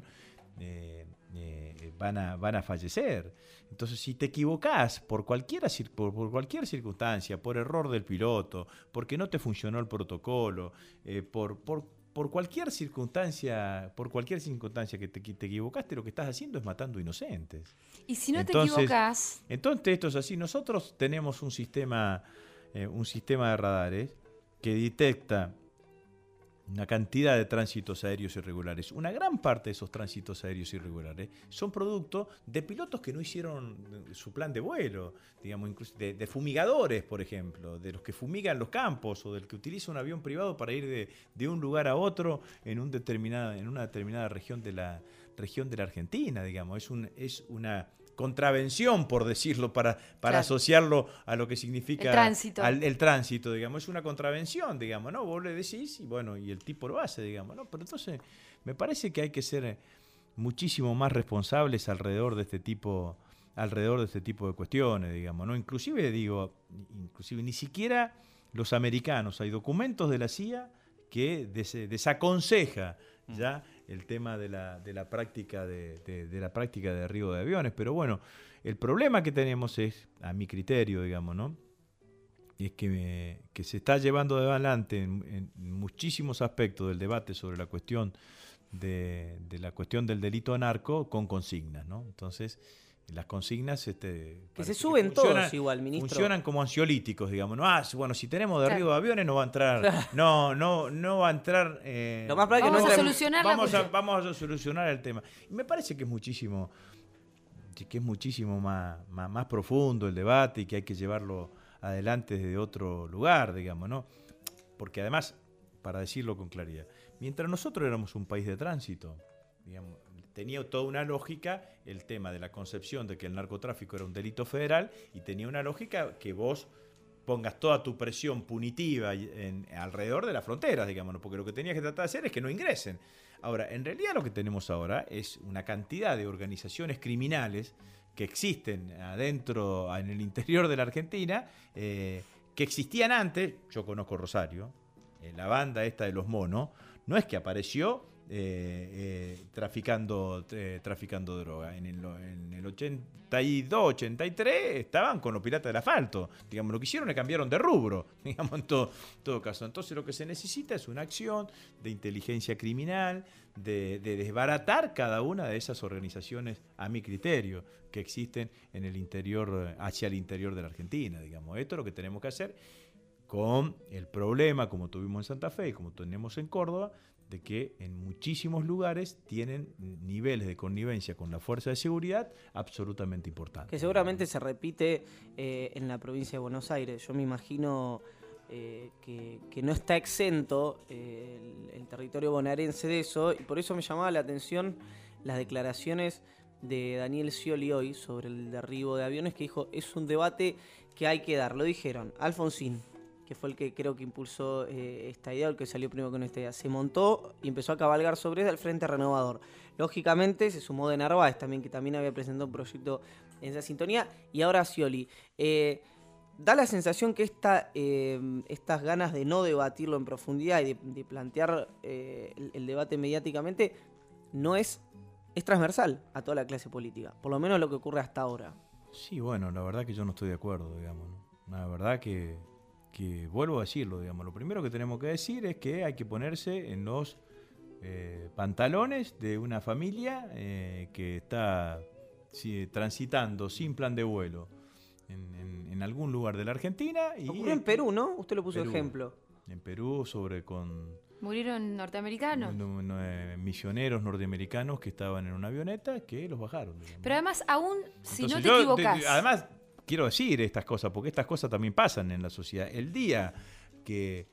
van a fallecer. Entonces, si te equivocás por cualquier circunstancia, por error del piloto, porque no te funcionó el protocolo, por cualquier circunstancia que te equivocaste, lo que estás haciendo es matando inocentes. Y si no Entonces, te equivocás, Entonces, esto es así. Nosotros tenemos un sistema de radares que detecta una cantidad de tránsitos aéreos irregulares. Una gran parte de esos tránsitos aéreos irregulares son producto de pilotos que no hicieron su plan de vuelo, digamos, incluso de fumigadores, por ejemplo, de los que fumigan los campos o del que utiliza un avión privado para ir de un lugar a otro en una determinada región de la Argentina, digamos. Es una contravención, por decirlo, para Claro. asociarlo a lo que significa El tránsito. el tránsito, digamos. Es una contravención, digamos, ¿no? Vos le decís y bueno, y el tipo lo hace, digamos, ¿no? Pero entonces me parece que hay que ser muchísimo más responsables alrededor de este tipo de cuestiones, digamos, ¿no? Inclusive ni siquiera los americanos, hay documentos de la CIA que desaconseja ya el tema de la práctica de la práctica de derribo de aviones. Pero bueno, el problema que tenemos es, a mi criterio, digamos, ¿no? Es que se está llevando adelante en muchísimos aspectos del debate sobre la cuestión la cuestión del delito narco con consignas, ¿no? Entonces, las consignas Que se suben todos igual, ministro. Funcionan como ansiolíticos, digamos. ¿No? Bueno, si tenemos derribo de aviones no va a entrar. Claro. No va a entrar. Lo más probable es que vamos no a entre. solucionar la cuestión. Vamos a solucionar el tema. Y me parece que es muchísimo más profundo el debate y que hay que llevarlo adelante desde otro lugar, digamos, ¿no? Porque además, para decirlo con claridad, mientras nosotros éramos un país de tránsito, digamos, tenía toda una lógica el tema de la concepción de que el narcotráfico era un delito federal y tenía una lógica que vos pongas toda tu presión punitiva alrededor de las fronteras, digamos, ¿no? Porque lo que tenías que tratar de hacer es que no ingresen. Ahora, en realidad lo que tenemos ahora es una cantidad de organizaciones criminales que existen adentro, en el interior de la Argentina, que existían antes. Yo conozco Rosario, la banda esta de los monos, no es que apareció traficando droga. En el 82, 83 estaban con los piratas del asfalto. Digamos, lo que hicieron es cambiaron de rubro, digamos, en todo caso. Entonces lo que se necesita es una acción de inteligencia criminal, de desbaratar cada una de esas organizaciones, a mi criterio, que existen en el interior, hacia el interior de la Argentina, digamos. Esto es lo que tenemos que hacer con el problema, como tuvimos en Santa Fe y como tenemos en Córdoba, de que en muchísimos lugares tienen niveles de connivencia con la fuerza de seguridad absolutamente importantes. Que seguramente se repite en la provincia de Buenos Aires. Yo me imagino que no está exento el territorio bonaerense de eso, y por eso me llamaba la atención las declaraciones de Daniel Scioli hoy sobre el derribo de aviones, que dijo, es un debate que hay que dar. Lo dijeron Alfonsín, que fue el que creo que impulsó esta idea, el que salió primero con esta idea. Se montó y empezó a cabalgar sobre él al Frente Renovador. Lógicamente se sumó de Narváez también, que también había presentado un proyecto en esa sintonía, y ahora Scioli. Da la sensación que estas ganas de no debatirlo en profundidad y de plantear el debate mediáticamente es transversal a toda la clase política, por lo menos lo que ocurre hasta ahora. Sí, bueno, la verdad que yo no estoy de acuerdo, digamos, ¿no? La verdad que vuelvo a decirlo, digamos, lo primero que tenemos que decir es que hay que ponerse en los pantalones de una familia que está transitando sin plan de vuelo en algún lugar de la Argentina. Y ocurrió en Perú, ¿no? Usted lo puso Perú. ejemplo. En Perú, ¿Murieron norteamericanos? misioneros norteamericanos que estaban en una avioneta que los bajaron, digamos. Pero además, aún si Entonces, no te equivocás... Además, quiero decir estas cosas, porque estas cosas también pasan en la sociedad. El día que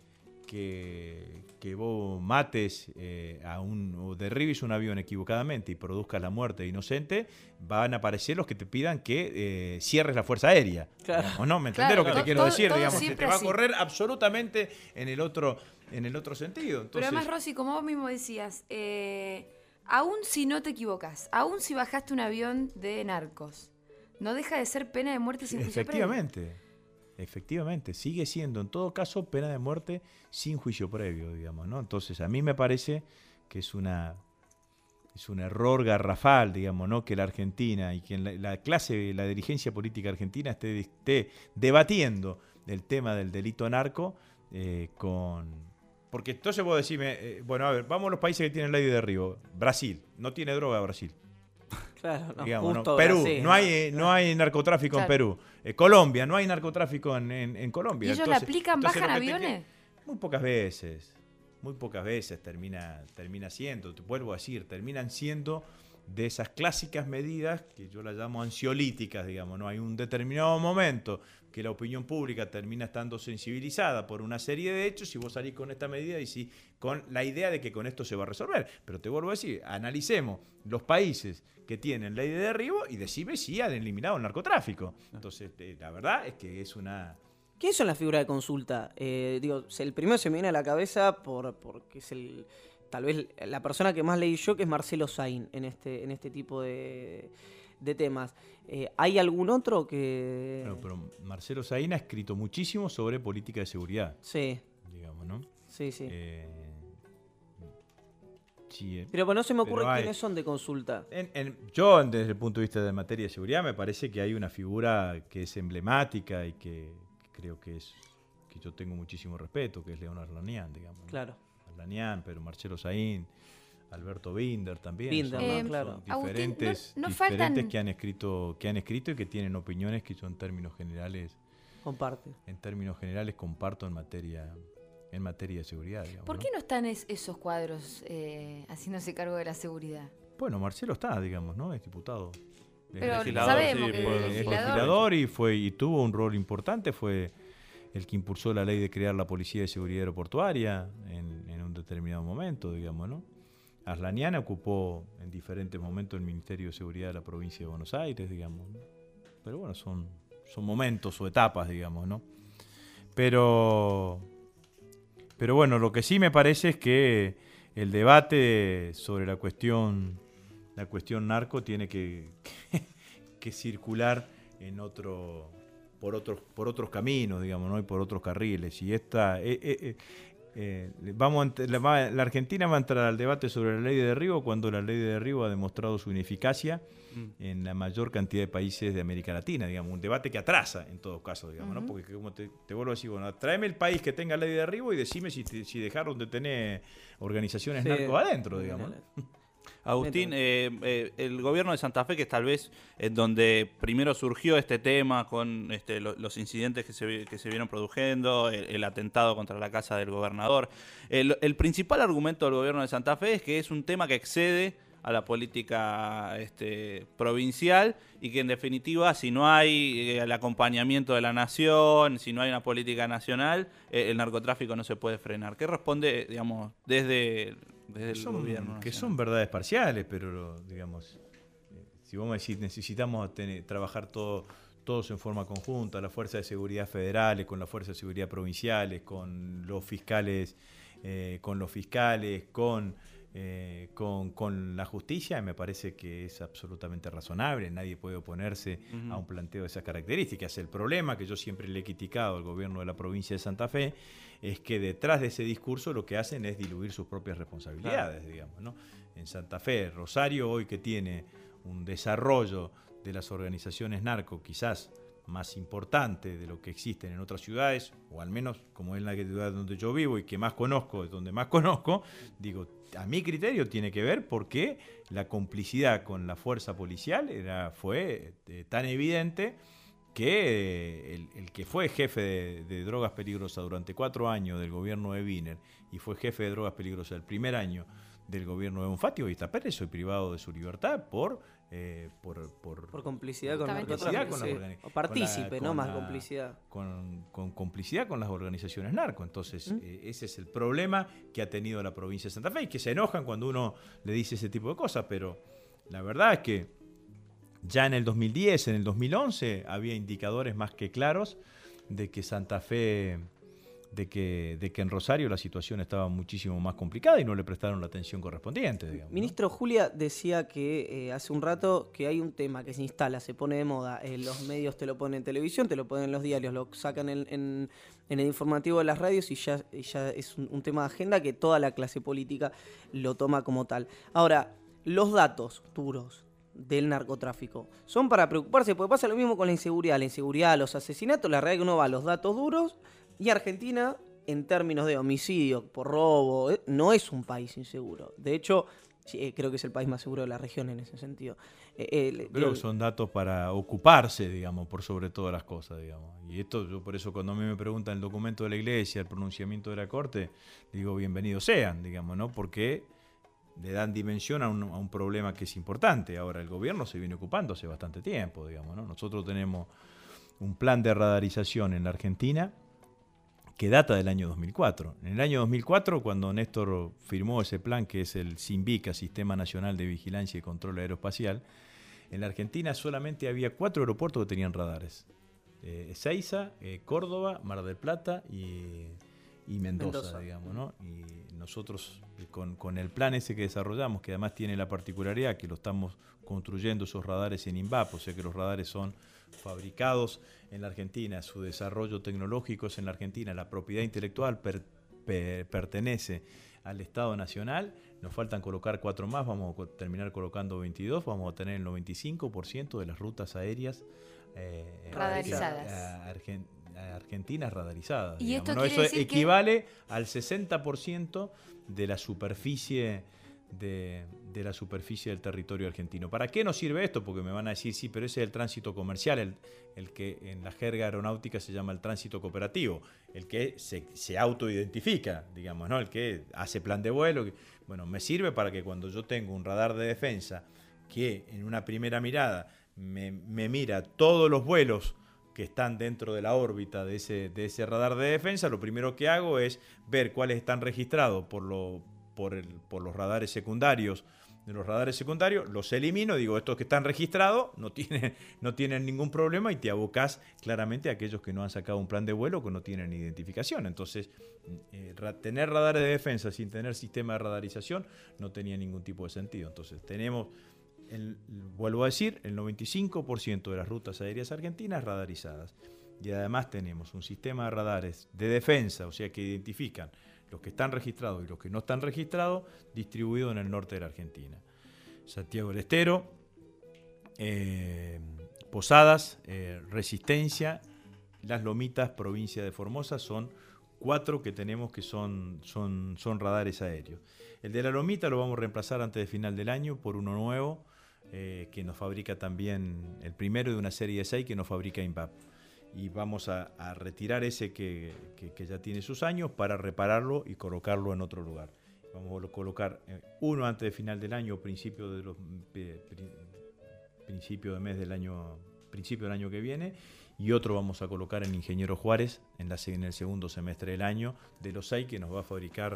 vos mates o derribes un avión equivocadamente y produzcas la muerte de inocente, van a aparecer los que te pidan que cierres la fuerza aérea. Claro. Digamos, ¿no? ¿Me entendés Claro, lo que te quiero decir? todo Digamos, se siempre te va a así. correr absolutamente en el otro sentido. Entonces, Pero además, Rosy, como vos mismo decías, aún si no te equivocás, aún si bajaste un avión de narcos, no deja de ser pena de muerte sin juicio previo. Efectivamente, sigue siendo en todo caso pena de muerte sin juicio previo, digamos, ¿no? Entonces a mí me parece que es un error garrafal, digamos, ¿no? Que la Argentina y que la dirigencia política argentina esté debatiendo el tema del delito narco porque entonces vos decime, bueno, a ver, vamos a los países que tienen ley de derribo. Brasil, no tiene droga Brasil. Claro, no, Digamos, justo ¿no? Perú, Brasil, no hay narcotráfico Claro. en Perú. Colombia, no hay narcotráfico en Colombia. ¿Y ellos Entonces, la aplican, entonces bajan lo que aviones? muy pocas veces. muy pocas veces termina siendo, te vuelvo a decir, terminan siendo de esas clásicas medidas que yo las llamo ansiolíticas, digamos, ¿no? Hay un determinado momento que la opinión pública termina estando sensibilizada por una serie de hechos y vos salís con esta medida y sí, con la idea de que con esto se va a resolver. Pero te vuelvo a decir, analicemos los países que tienen ley de derribo y decime si han eliminado el narcotráfico. Entonces, la verdad es que es una... ¿Qué son las figuras de consulta? El primero se me viene a la cabeza porque es tal vez la persona que más leí yo, que es Marcelo Saín en este tipo de temas. ¿Hay algún otro que...? Bueno, pero Marcelo Saín ha escrito muchísimo sobre política de seguridad. Sí. Digamos, ¿no? Sí. Sí, Pero no se me ocurre quiénes son de consulta. Yo, desde el punto de vista de materia de seguridad, me parece que hay una figura que es emblemática y que creo que yo tengo muchísimo respeto, que es Leonardo Arlanian, digamos, ¿no? Claro. Arlanian, pero Marcelo Saín, Alberto Binder también. Binder, son claro. diferentes, Agustín, no diferentes faltan... que han escrito y que tienen opiniones que yo en términos generales comparto en materia de seguridad, digamos, ¿Por qué no están esos cuadros haciéndose cargo de la seguridad? Bueno, Marcelo está, digamos, ¿no? Es diputado. Pero legislador, sabemos sí, que por- es Es legislador. legislador y tuvo un rol importante, fue el que impulsó la ley de crear la Policía de Seguridad Aeroportuaria en un determinado momento, digamos, ¿no? Arlanian ocupó en diferentes momentos el Ministerio de Seguridad de la provincia de Buenos Aires, digamos, ¿no? Pero bueno, son momentos o etapas, digamos, ¿no? Pero bueno, lo que sí me parece es que el debate sobre la cuestión narco tiene que circular por otros caminos, digamos, ¿no? Y por otros carriles. Y la Argentina va a entrar al debate sobre la ley de derribo cuando la ley de derribo ha demostrado su ineficacia en la mayor cantidad de países de América Latina, digamos, un debate que atrasa en todo caso, digamos, ¿no? Porque como te vuelvo a decir, bueno, tráeme el país que tenga ley de derribo y decime si dejaron de tener organizaciones narcos adentro, digamos, ¿no? Agustín, el gobierno de Santa Fe, que es tal vez en donde primero surgió este tema con los incidentes que se vieron produciendo, el atentado contra la casa del gobernador. El principal argumento del gobierno de Santa Fe es que es un tema que excede a la política provincial y que en definitiva si no hay el acompañamiento de la nación, si no hay una política nacional, el narcotráfico no se puede frenar. ¿Qué responde, digamos, desde el gobierno nacional? Que son verdades parciales, pero digamos, si vos me decís necesitamos trabajar todos en forma conjunta, las fuerzas de seguridad federales, con las fuerzas de seguridad provinciales, con los fiscales, con la justicia, me parece que es absolutamente razonable. Nadie puede oponerse a un planteo de esas características. El problema que yo siempre le he criticado al gobierno de la provincia de Santa Fe es que detrás de ese discurso lo que hacen es diluir sus propias responsabilidades, digamos, ¿no? En Santa Fe, Rosario, hoy que tiene un desarrollo de las organizaciones narco quizás más importante de lo que existen en otras ciudades, o al menos como es la ciudad donde yo vivo y que más conozco, es donde más conozco, digo, a mi criterio tiene que ver porque la complicidad con la fuerza policial fue tan evidente que el que fue jefe de drogas peligrosas durante 4 años del gobierno de Wiener y fue jefe de drogas peligrosas el primer año del gobierno de Bonfatti hoy está preso y privado de su libertad por complicidad con Complicidad narcotráfico, con las sí. organi- O partícipe, con no más la- complicidad. con complicidad con las organizaciones narco. Entonces, ese es el problema que ha tenido la provincia de Santa Fe y que se enojan cuando uno le dice ese tipo de cosas, pero la verdad es que ya en el 2010, en el 2011, había indicadores más que claros de que Santa Fe, de que en Rosario la situación estaba muchísimo más complicada y no le prestaron la atención correspondiente, digamos, ¿no? Ministro, Julia decía que hace un rato que hay un tema que se instala, se pone de moda. Los medios te lo ponen en televisión, te lo ponen en los diarios, lo sacan en el informativo de las radios y ya es un tema de agenda que toda la clase política lo toma como tal. Ahora, los datos duros del narcotráfico son para preocuparse, porque pasa lo mismo con la inseguridad, los asesinatos. La realidad es que uno va a los datos duros y Argentina, en términos de homicidio por robo, no es un país inseguro. De hecho, Sí, creo que es el país más seguro de la región en ese sentido. Creo que son datos para ocuparse, digamos, por sobre todas las cosas, digamos. Y esto, yo por eso cuando a mí me preguntan el documento de la Iglesia, el pronunciamiento de la Corte, digo, bienvenidos sean, digamos, ¿no? Porque le dan dimensión a un problema que es importante. Ahora, el gobierno se viene ocupando hace bastante tiempo, digamos, ¿no? Nosotros tenemos un plan de radarización en la Argentina que data del año 2004. En el año 2004, cuando Néstor firmó ese plan, que es el SINVICA, Sistema Nacional de Vigilancia y Control Aeroespacial, en la Argentina solamente había 4 aeropuertos que tenían radares. Ezeiza, Córdoba, Mar del Plata y Mendoza, digamos, ¿no? Y nosotros, con el plan ese que desarrollamos, que además tiene la particularidad que lo estamos construyendo esos radares en INVAP, o sea que los radares son fabricados en la Argentina, su desarrollo tecnológico es en la Argentina, la propiedad intelectual pertenece al Estado Nacional, nos faltan colocar 4 más, vamos a terminar colocando 22, vamos a tener el 95% de las rutas aéreas radarizadas. Argentinas radarizadas. ¿Y digamos, esto ¿no? quiere Eso decir equivale al 60% de la superficie de la superficie del territorio argentino. ¿Para qué nos sirve esto? Porque me van a decir, sí, pero ese es el tránsito comercial, el que en la jerga aeronáutica se llama el tránsito cooperativo, el que se autoidentifica, digamos, ¿no? El que hace plan de vuelo. Bueno, me sirve para que cuando yo tengo un radar de defensa que en una primera mirada me mira todos los vuelos que están dentro de la órbita de ese radar de defensa, lo primero que hago es ver cuáles están registrados por los radares secundarios. De los radares secundarios los elimino, digo, estos que están registrados no tienen ningún problema, y te abocás claramente a aquellos que no han sacado un plan de vuelo, que no tienen identificación. Entonces, tener radares de defensa sin tener sistema de radarización no tenía ningún tipo de sentido. Entonces, tenemos, vuelvo a decir, el 95% de las rutas aéreas argentinas radarizadas. Y además tenemos un sistema de radares de defensa, o sea, que identifican los que están registrados y los que no están registrados, distribuidos en el norte de la Argentina. Santiago del Estero, Posadas, Resistencia, Las Lomitas, provincia de Formosa, son 4 que tenemos que son radares aéreos. El de La Lomita lo vamos a reemplazar antes de final del año por uno nuevo, que nos fabrica también, el primero de una serie de 6 que nos fabrica INVAP. Y vamos a retirar ese que ya tiene sus años para repararlo y colocarlo en otro lugar. Vamos a colocar uno antes de final del año, principio del año que viene, y otro vamos a colocar en Ingeniero Juárez en el segundo semestre del año, de los 6 que nos va a fabricar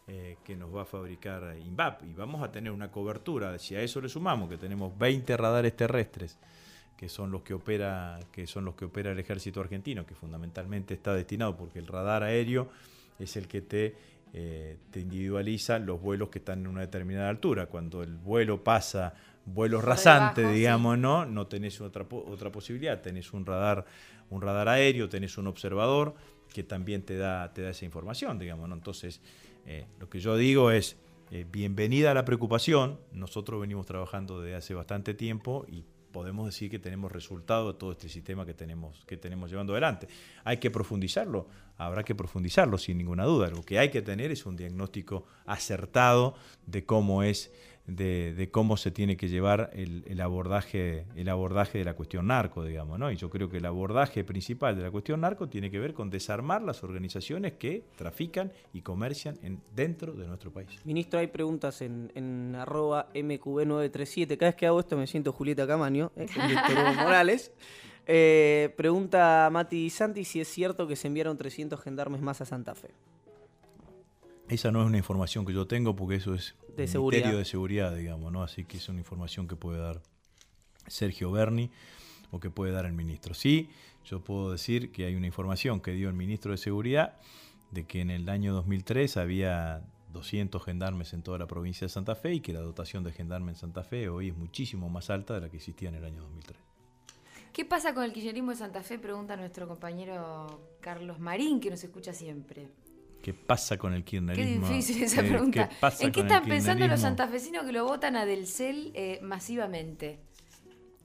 INVAP. Y vamos a tener una cobertura, si a eso le sumamos que tenemos 20 radares terrestres, que son los que opera el ejército argentino, que fundamentalmente está destinado, porque el radar aéreo es el que te individualiza los vuelos que están en una determinada altura. Cuando el vuelo pasa vuelos rasantes, digamos, sí, no tenés otra posibilidad, tenés un radar aéreo, tenés un observador que también te da esa información, digamos, ¿no? Entonces, lo que yo digo es, bienvenida a la preocupación. Nosotros venimos trabajando desde hace bastante tiempo y podemos decir que tenemos resultado de todo este sistema que tenemos llevando adelante. Hay que profundizarlo, habrá que profundizarlo sin ninguna duda. Lo que hay que tener es un diagnóstico acertado de cómo de cómo se tiene que llevar el abordaje de la cuestión narco, digamos, ¿no? Y yo creo que el abordaje principal de la cuestión narco tiene que ver con desarmar las organizaciones que trafican y comercian dentro de nuestro país. Ministro, hay preguntas en @mqb937. Cada vez que hago esto me siento Julieta Camaño, con Víctor Hugo Morales. Pregunta Mati Santi si es cierto que se enviaron 300 gendarmes más a Santa Fe. Esa no es una información que yo tengo, porque eso es de Ministerio de Seguridad, digamos, ¿no? Así que es una información que puede dar Sergio Berni o que puede dar el ministro. Sí, yo puedo decir que hay una información que dio el ministro de Seguridad de que en el año 2003 había 200 gendarmes en toda la provincia de Santa Fe y que la dotación de gendarmes en Santa Fe hoy es muchísimo más alta de la que existía en el año 2003. ¿Qué pasa con el kirchnerismo de Santa Fe? Pregunta nuestro compañero Carlos Marín, que nos escucha siempre. ¿Qué pasa con el kirchnerismo? Qué difícil esa pregunta. ¿En qué están pensando los santafesinos que lo votan a Delcel masivamente?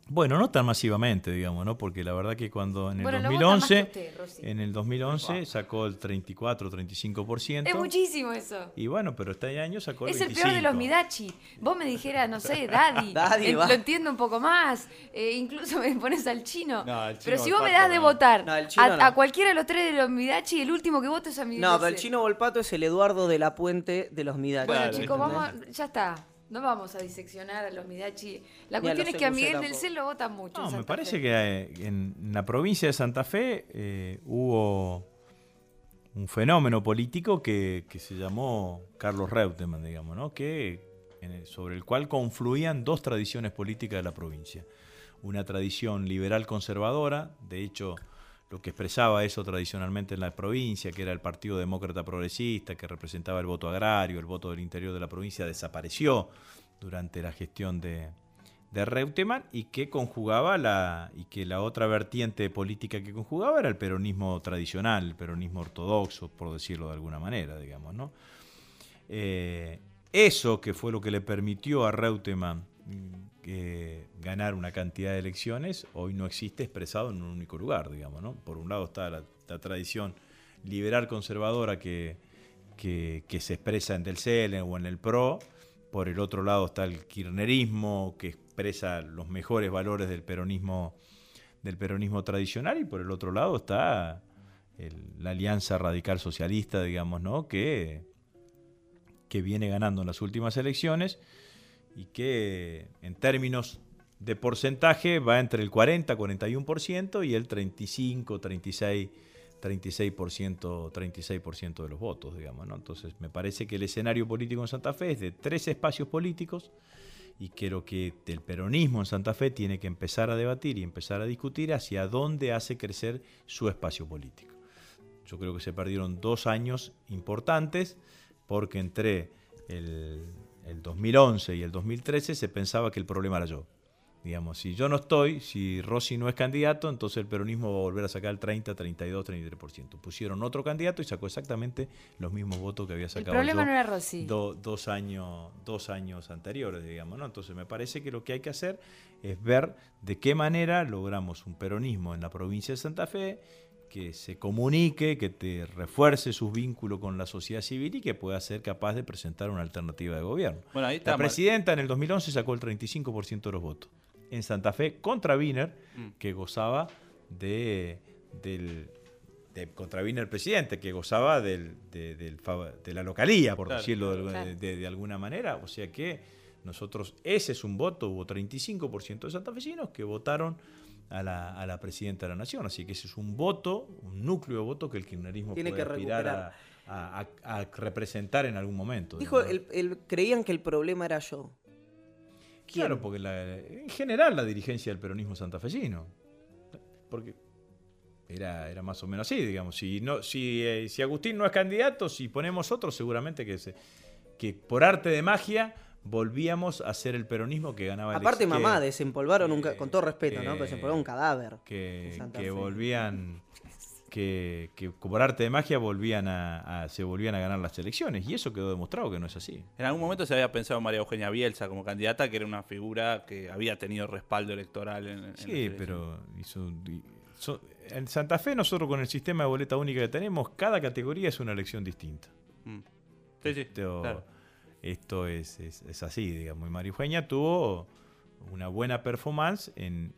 Bueno, no tan masivamente, digamos, ¿no? Porque la verdad que cuando en el Bueno, lo vota más que 2011, usted, Rossi. en el 2011 sacó el 34-35%. Es muchísimo eso. Y bueno, pero este año sacó el Es el 25%. peor de los Midachi. Vos me dijeras, no sé, Daddy. Daddy, va. Lo entiendo un poco más. Incluso me pones al chino. No, el chino Pero si vos me Volpato, das de no. votar No, el chino no. a cualquiera de los tres de los Midachi, el último que voto es a Miguel No, del pero el Cel. Chino Volpato es el Eduardo de la Puente de los Midachi. Bueno, Claro, chicos, ¿entendés? ya está. No vamos a diseccionar a los Midachi. La Ni a cuestión los es que a CQC Miguel del tampoco. Cel lo votan mucho. No, en me Santa parece Fe. que en la provincia de Santa Fe hubo un fenómeno político que se llamó Carlos Reutemann, digamos, ¿no? Sobre el cual confluían dos tradiciones políticas de la provincia. Una tradición liberal conservadora, de hecho, lo que expresaba eso tradicionalmente en la provincia, que era el Partido Demócrata Progresista, que representaba el voto agrario, el voto del interior de la provincia, desapareció durante la gestión de Reutemann, y que conjugaba y que la otra vertiente política que conjugaba era el peronismo tradicional, el peronismo ortodoxo, por decirlo de alguna manera, digamos, ¿no? Eso que fue lo que le permitió a Reutemann ganar una cantidad de elecciones, hoy no existe expresado en un único lugar, digamos, ¿no? Por un lado está la tradición liberal conservadora que se expresa en Del Cel o en el PRO. Por el otro lado está el kirchnerismo, que expresa los mejores valores del peronismo tradicional, y por el otro lado está la Alianza Radical Socialista, digamos, ¿no? que viene ganando en las últimas elecciones y que en términos de porcentaje va entre el 40-41% y el 36% de los votos, digamos, ¿no? Entonces me parece que el escenario político en Santa Fe es de 3 espacios políticos, y creo que el peronismo en Santa Fe tiene que empezar a debatir y empezar a discutir hacia dónde hace crecer su espacio político. Yo creo que se perdieron 2 años importantes, porque entre el 2011 y el 2013 se pensaba que el problema era yo. Digamos, si yo no estoy, si Rossi no es candidato, entonces el peronismo va a volver a sacar el 30, 32, 33%. Pusieron otro candidato y sacó exactamente los mismos votos que había sacado El problema yo no era Rossi. 2 años anteriores, digamos, ¿no? Entonces me parece que lo que hay que hacer es ver de qué manera logramos un peronismo en la provincia de Santa Fe que se comunique, que te refuerce sus vínculos con la sociedad civil y que pueda ser capaz de presentar una alternativa de gobierno. Bueno, ahí está. La presidenta en el 2011 sacó el 35% de los votos en Santa Fe contra Wiener, que gozaba contra Wiener presidente, que gozaba de la localía, por Claro, decirlo claro. de alguna manera. O sea que nosotros, ese es un voto, hubo 35% de santafesinos que votaron a la presidenta de la Nación. Así que ese es un voto, un núcleo de voto que el kirchnerismo Tiene puede que aspirar a representar en algún momento. Dijo, digamos. creían que el problema era yo. ¿Quién? Claro, porque en general la dirigencia del peronismo santafesino. Porque era más o menos así, digamos. Si Agustín no es candidato, si ponemos otro, seguramente que por arte de magia volvíamos a ser el peronismo que ganaba el Aparte, mamá, desempolvaron con todo respeto, ¿no? Pero desempolvaron un cadáver. en que Santa Fe. volvían que por arte de magia se volvían a ganar las elecciones, y eso quedó demostrado que no es así. En algún momento se había pensado en María Eugenia Bielsa como candidata, que era una figura que había tenido respaldo electoral en las Sí, elecciones. pero en Santa Fe nosotros con el sistema de boleta única que tenemos, cada categoría es una elección distinta. Sí, sí, claro. Esto es así, digamos. Y María Eugenia tuvo una buena performance en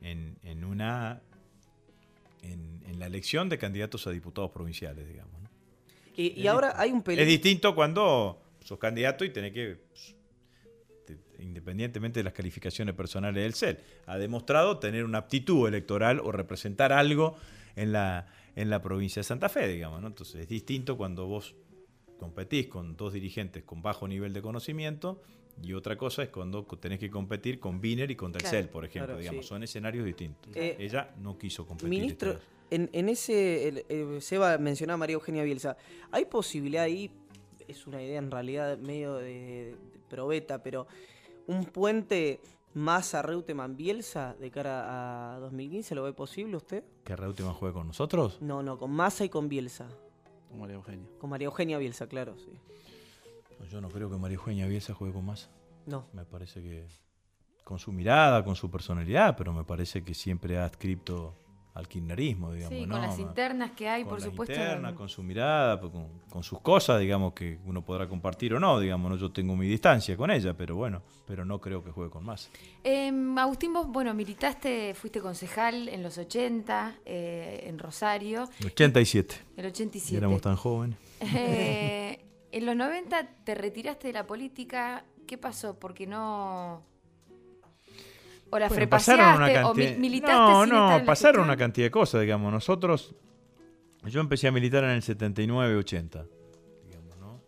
la elección de candidatos a diputados provinciales, digamos, ¿no? Y ahora hay un Es peligro. distinto cuando sos candidato y tenés que, independientemente de las calificaciones personales del CEL, ha demostrado tener una aptitud electoral o representar algo en la provincia de Santa Fe, digamos, ¿no? Entonces es distinto cuando vos competís con 2 dirigentes con bajo nivel de conocimiento, y otra cosa es cuando tenés que competir con Wiener y con Del Cel, por ejemplo, claro, digamos, sí. son escenarios distintos. Ella no quiso competir. Ministro, esta vez. en ese, Seba mencionaba a María Eugenia Bielsa. ¿Hay posibilidad ahí? Es una idea en realidad medio de probeta, pero un puente Massa, Reutemann, Bielsa de cara a 2015, ¿lo ve posible usted? ¿Que Reutemann juegue con nosotros? No, con Massa y con Bielsa. Con María Eugenia. Con María Eugenia Bielsa, claro, sí. Yo no creo que María Eugenia Bielsa juegue con Massa. No. Me parece que con su mirada, con su personalidad, pero me parece que siempre ha adscrito al kirchnerismo, digamos, Sí, ¿no? con las internas que hay, Con por la supuesto. interna, con su mirada, con sus cosas, digamos, que uno podrá compartir o no, digamos, ¿no? Yo tengo mi distancia con ella, pero bueno, pero no creo que juegue con más. Agustín, vos, bueno, militaste, fuiste concejal en los 80, en Rosario. 87. El 87. Éramos tan jóvenes. En los 90 te retiraste de la política. ¿Qué pasó? Porque no... O la Bueno, pasaron una frepaseaste, o cantidad... militaste No, sin estar en la pasaron gestión. una cantidad de cosas, digamos. Nosotros, yo empecé a militar en el 79-80, digamos, ¿no?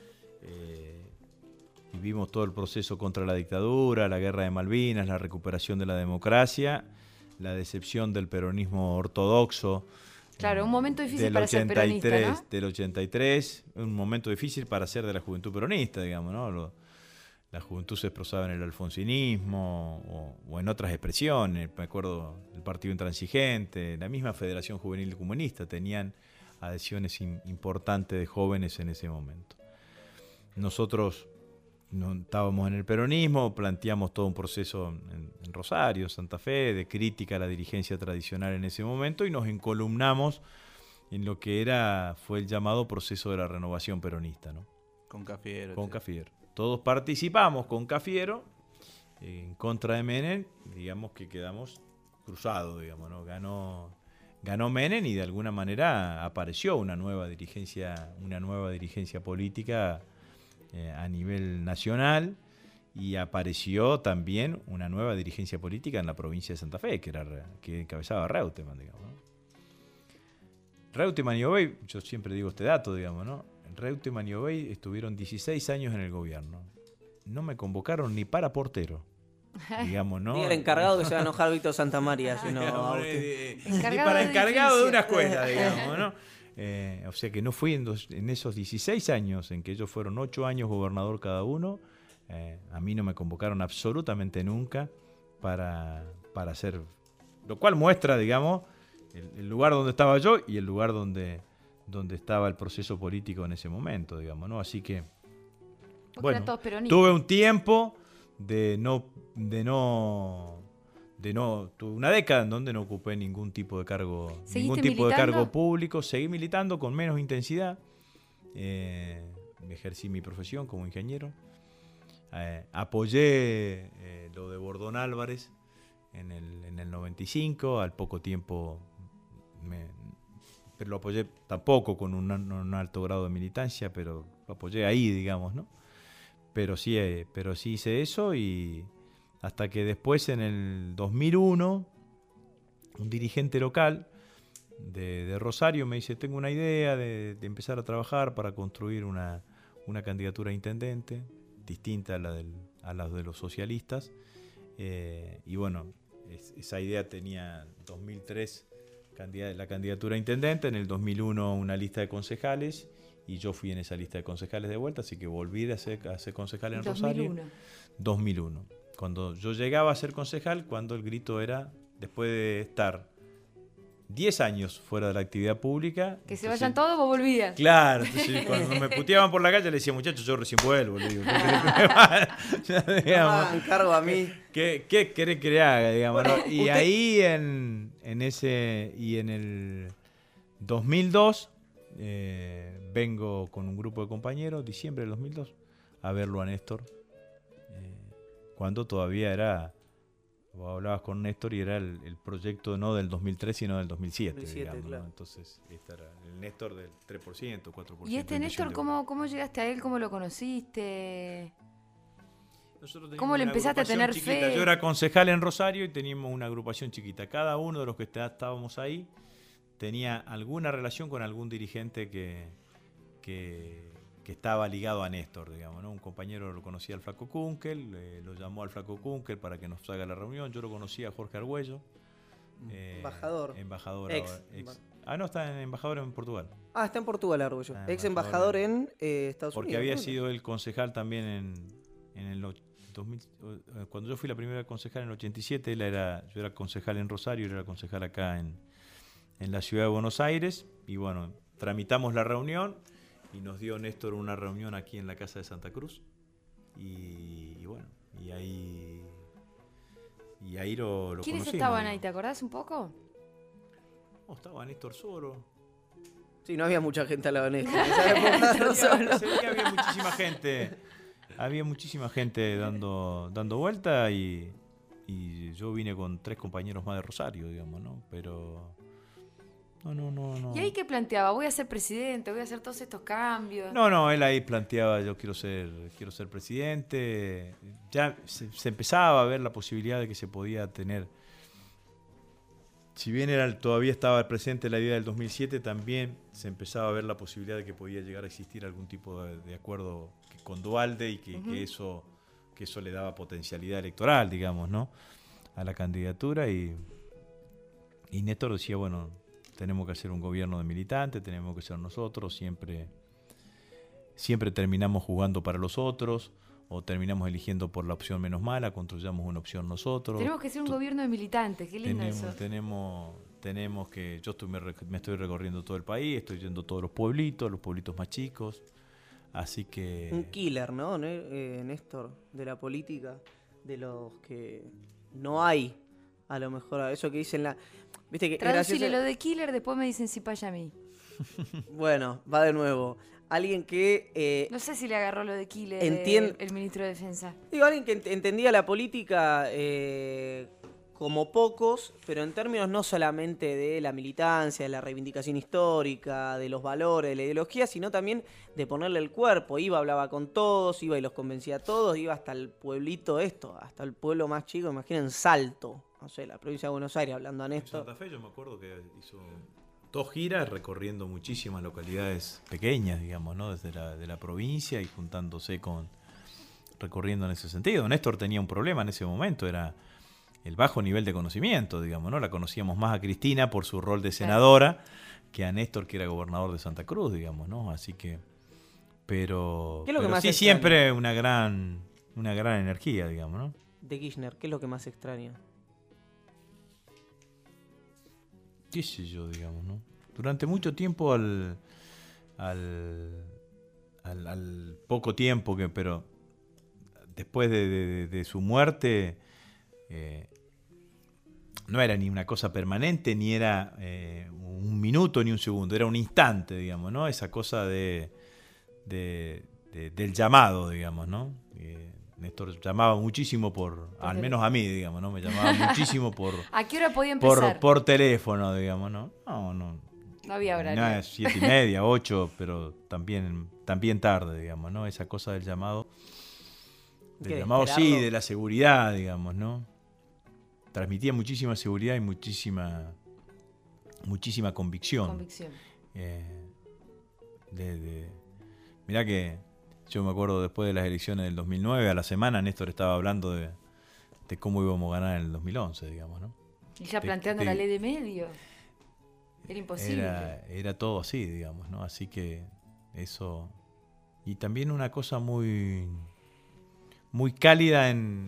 Y vimos todo el proceso contra la dictadura, la guerra de Malvinas, la recuperación de la democracia, la decepción del peronismo ortodoxo. Claro, un momento difícil Del para ser peronista, ¿no? Del 83, un momento difícil para ser de la juventud peronista, digamos, ¿no? La juventud se expresaba en el alfonsinismo o en otras expresiones. Me acuerdo del Partido Intransigente, la misma Federación Juvenil Comunista, tenían adhesiones importantes de jóvenes en ese momento. Nosotros no estábamos en el peronismo, planteamos todo un proceso en Rosario, Santa Fe, de crítica a la dirigencia tradicional en ese momento y nos encolumnamos en lo que fue el llamado proceso de la renovación peronista, ¿no? Con Cafiero. Con Cafiero. Todos participamos con Cafiero en contra de Menem, digamos que quedamos cruzados, digamos, ¿no? Ganó Menem y de alguna manera apareció una nueva dirigencia política a nivel nacional y apareció también una nueva dirigencia política en la provincia de Santa Fe, que encabezaba Reutemann, digamos, ¿no? Reutemann y Obey, yo siempre digo este dato, digamos, ¿no? Reutemann y Obey estuvieron 16 años en el gobierno. No me convocaron ni para portero, digamos, ¿no? Y el encargado que se va a enojar Víctor Santamaría, si no, Ni Encargado para de encargado de una edificio. escuela, digamos, ¿no? O sea que no fui en esos 16 años, en que ellos fueron 8 años gobernador cada uno, a mí no me convocaron absolutamente nunca para hacer... Lo cual muestra, digamos, el lugar donde estaba yo y el lugar donde estaba el proceso político en ese momento, digamos, ¿no? Así que, Porque bueno, eran todos peronistas. tuve un tiempo tuve una década en donde no ocupé ningún tipo de cargo militando? público, seguí militando con menos intensidad, ejercí mi profesión como ingeniero, apoyé lo de Bordón Álvarez en el 95, al poco tiempo pero lo apoyé tampoco con un alto grado de militancia, pero lo apoyé ahí, digamos, ¿no? Pero sí hice eso y hasta que después en el 2001 un dirigente local de Rosario me dice, tengo una idea de empezar a trabajar para construir una candidatura a intendente distinta a la de los socialistas, y bueno, esa idea tenía 2003 la candidatura a intendente, en el 2001 una lista de concejales y yo fui en esa lista de concejales de vuelta, así que volví a ser concejal en 2001. Rosario. 2001. Cuando yo llegaba a ser concejal, cuando el grito era, después de estar 10 años fuera de la actividad pública... Que se entonces, vayan todos, vos volvías. Claro, entonces cuando me puteaban por la calle le decía, muchachos, yo recién vuelvo, le digo, ¿qué querés que me vaya? Digamos, encargo a mí. ¿Qué querés que le haga? Digamos, ¿no? Y Usted- ahí en el 2002 vengo con un grupo de compañeros, diciembre del 2002, a verlo a Néstor, cuando todavía era... Vos hablabas con Néstor y era el proyecto no del 2003, sino del 2007, 2007, digamos, claro. ¿no? Entonces, este era el Néstor del 3%, 4%. ¿Y este Néstor, cómo llegaste a él? ¿Cómo lo conociste? ¿Cómo le empezaste a tener fe? Yo era concejal en Rosario y teníamos una agrupación chiquita. Cada uno de los que estábamos ahí tenía alguna relación con algún dirigente que estaba ligado a Néstor, digamos, ¿no? Un compañero lo conocía al Flaco Kunkel, lo llamó al Flaco Kunkel para que nos haga la reunión. Yo lo conocía a Jorge Argüello. Embajador. Embajador Ex. ahora. No, está embajador en Portugal. Ah, está en Portugal, Argüello. Ah, Ex embajador en Estados Porque Unidos. había ¿no? sido el concejal también en el 2000, cuando yo fui la primera concejal en el 87, yo era concejal en Rosario, él era concejal acá en la ciudad de Buenos Aires, y bueno, tramitamos la reunión y nos dio Néstor una reunión aquí en la casa de Santa Cruz, y bueno, y ahí y ahí lo ¿Quiénes conocimos, estaban ahí? digamos. ¿Te acordás un poco? No, estaba Néstor Soro. Sí, no había mucha gente a la Vanessa. Ese día había muchísima gente. Había muchísima gente dando vuelta y yo vine con 3 compañeros más de Rosario, digamos, ¿no? Pero no. ¿Y ahí qué planteaba? Voy a ser presidente, voy a hacer todos estos cambios. No, él ahí planteaba, yo quiero ser presidente. Ya se empezaba a ver la posibilidad de que se podía tener. Si bien todavía estaba el presente la idea del 2007, también se empezaba a ver la posibilidad de que podía llegar a existir algún tipo de acuerdo con Duhalde y que eso le daba potencialidad electoral, digamos, ¿no? A la candidatura y Néstor decía, bueno, tenemos que hacer un gobierno de militantes, tenemos que ser nosotros, siempre terminamos jugando para los otros o terminamos eligiendo por la opción menos mala, construyamos una opción nosotros. Tenemos que ser un gobierno de militantes, qué lindo eso. Tenemos que, me estoy recorriendo todo el país, estoy yendo a todos los pueblitos más chicos, así que... Un killer, ¿no? Néstor, de la política, de los que no hay, a lo mejor, eso que dicen Viste que Traducile lo de killer, después me dicen si paya a mí. Bueno, va de nuevo. Alguien que... No sé si le agarró lo de killer el ministro de Defensa. Digo, alguien que entendía la política como pocos, pero en términos no solamente de la militancia, de la reivindicación histórica, de los valores, de la ideología, sino también de ponerle el cuerpo. Iba, hablaba con todos, iba y los convencía a todos, iba hasta el pueblito hasta el pueblo más chico, imaginen Salto, no sé, la provincia de Buenos Aires, hablando a En Néstor. Santa Fe yo me acuerdo que hizo 2 giras recorriendo muchísimas localidades pequeñas, digamos, ¿no? Desde de la provincia y juntándose recorriendo en ese sentido. Néstor tenía un problema en ese momento, era el bajo nivel de conocimiento, digamos, ¿no? La conocíamos más a Cristina por su rol de senadora que a Néstor, que era gobernador de Santa Cruz, digamos, ¿no? Así que... Pero, ¿Qué es lo que más sí, extraña? siempre una gran energía, digamos, ¿no? De Kirchner, ¿qué es lo que más extraña? Qué sé yo, digamos, ¿no? Durante mucho tiempo al poco tiempo pero después de su muerte no era ni una cosa permanente, ni era un minuto ni un segundo, era un instante, digamos, ¿no? Esa cosa del llamado, digamos, ¿no? Néstor llamaba muchísimo al menos a mí, digamos, ¿no? Me llamaba muchísimo ¿A qué hora podía empezar? por teléfono, digamos, ¿no? No había horario. No, 7:30, 8, pero también tarde, digamos, ¿no? Esa cosa del llamado. Del llamado, sí, de la seguridad, digamos, ¿no? Transmitía muchísima seguridad y muchísima convicción. Mirá que yo me acuerdo después de las elecciones del 2009, a la semana Néstor estaba hablando de cómo íbamos a ganar en el 2011, digamos, ¿no? Y ya planteando la ley de medios. Era imposible. Era todo así, digamos, ¿no? Así que eso... Y también una cosa muy cálida en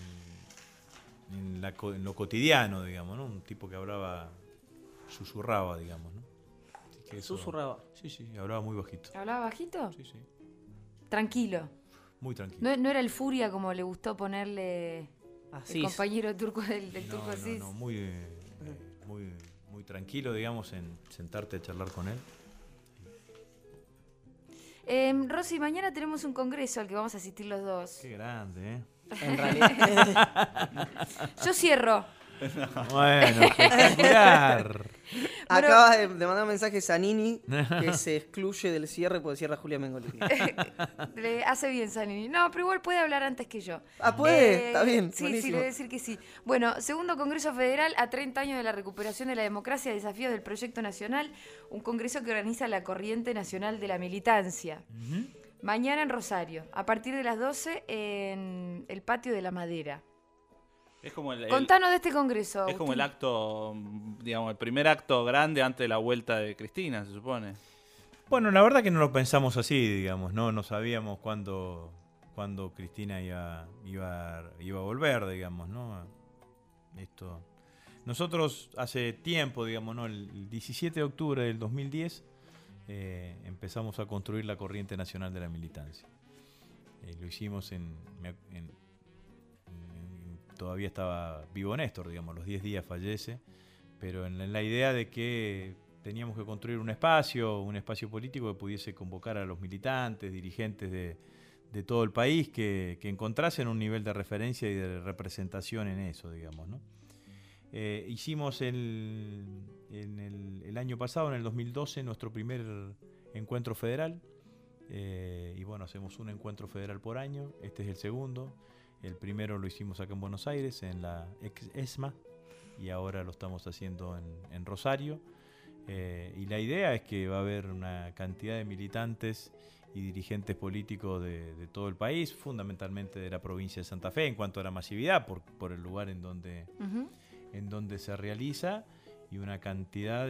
lo cotidiano, digamos, ¿no? Un tipo que susurraba, digamos, ¿no? Así que eso, ¿Susurraba? Sí, hablaba muy bajito. ¿Hablaba bajito? Sí. Tranquilo. Muy tranquilo. No era el Furia como le gustó ponerle el compañero turco del Turco Asís. No, muy tranquilo, digamos, en sentarte a charlar con él. Rosy, mañana tenemos un congreso al que vamos a asistir los dos. Qué grande, ¿eh? En realidad... Yo cierro. Bueno, espectacular. Acabas de mandar un mensaje Zanini que se excluye del cierre porque cierra Julia Mengolini. Le hace bien Zanini. No, pero igual puede hablar antes que yo. ¿Puede? Está bien, Sí, buenísimo. le voy a decir que sí. Bueno, segundo Congreso Federal a 30 años de la recuperación de la democracia, desafíos del Proyecto Nacional, un congreso que organiza la Corriente Nacional de la Militancia. Mañana en Rosario, a partir de las 12 en el Patio de la Madera. Es como Contanos de este congreso. Es como el acto, digamos, el primer acto grande antes de la vuelta de Cristina, se supone. Bueno, la verdad que no lo pensamos así, digamos, no sabíamos cuándo Cristina iba a volver, digamos, ¿no? Nosotros hace tiempo, digamos, ¿no? El 17 de octubre del 2010 empezamos a construir la Corriente Nacional de la Militancia. Lo hicimos en todavía estaba vivo Néstor, digamos, los 10 días fallece, pero en la idea de que teníamos que construir un espacio político que pudiese convocar a los militantes, dirigentes de todo el país, que encontrasen un nivel de referencia y de representación en eso, digamos, ¿no? Hicimos el año pasado, en el 2012, nuestro primer encuentro federal, y bueno, hacemos un encuentro federal por año. Este es el segundo. El primero lo hicimos acá en Buenos Aires, en la ex ESMA, y ahora lo estamos haciendo en Rosario. Y la idea es que va a haber una cantidad de militantes y dirigentes políticos de todo el país, fundamentalmente de la provincia de Santa Fe, en cuanto a la masividad, por el lugar en donde se realiza, y una cantidad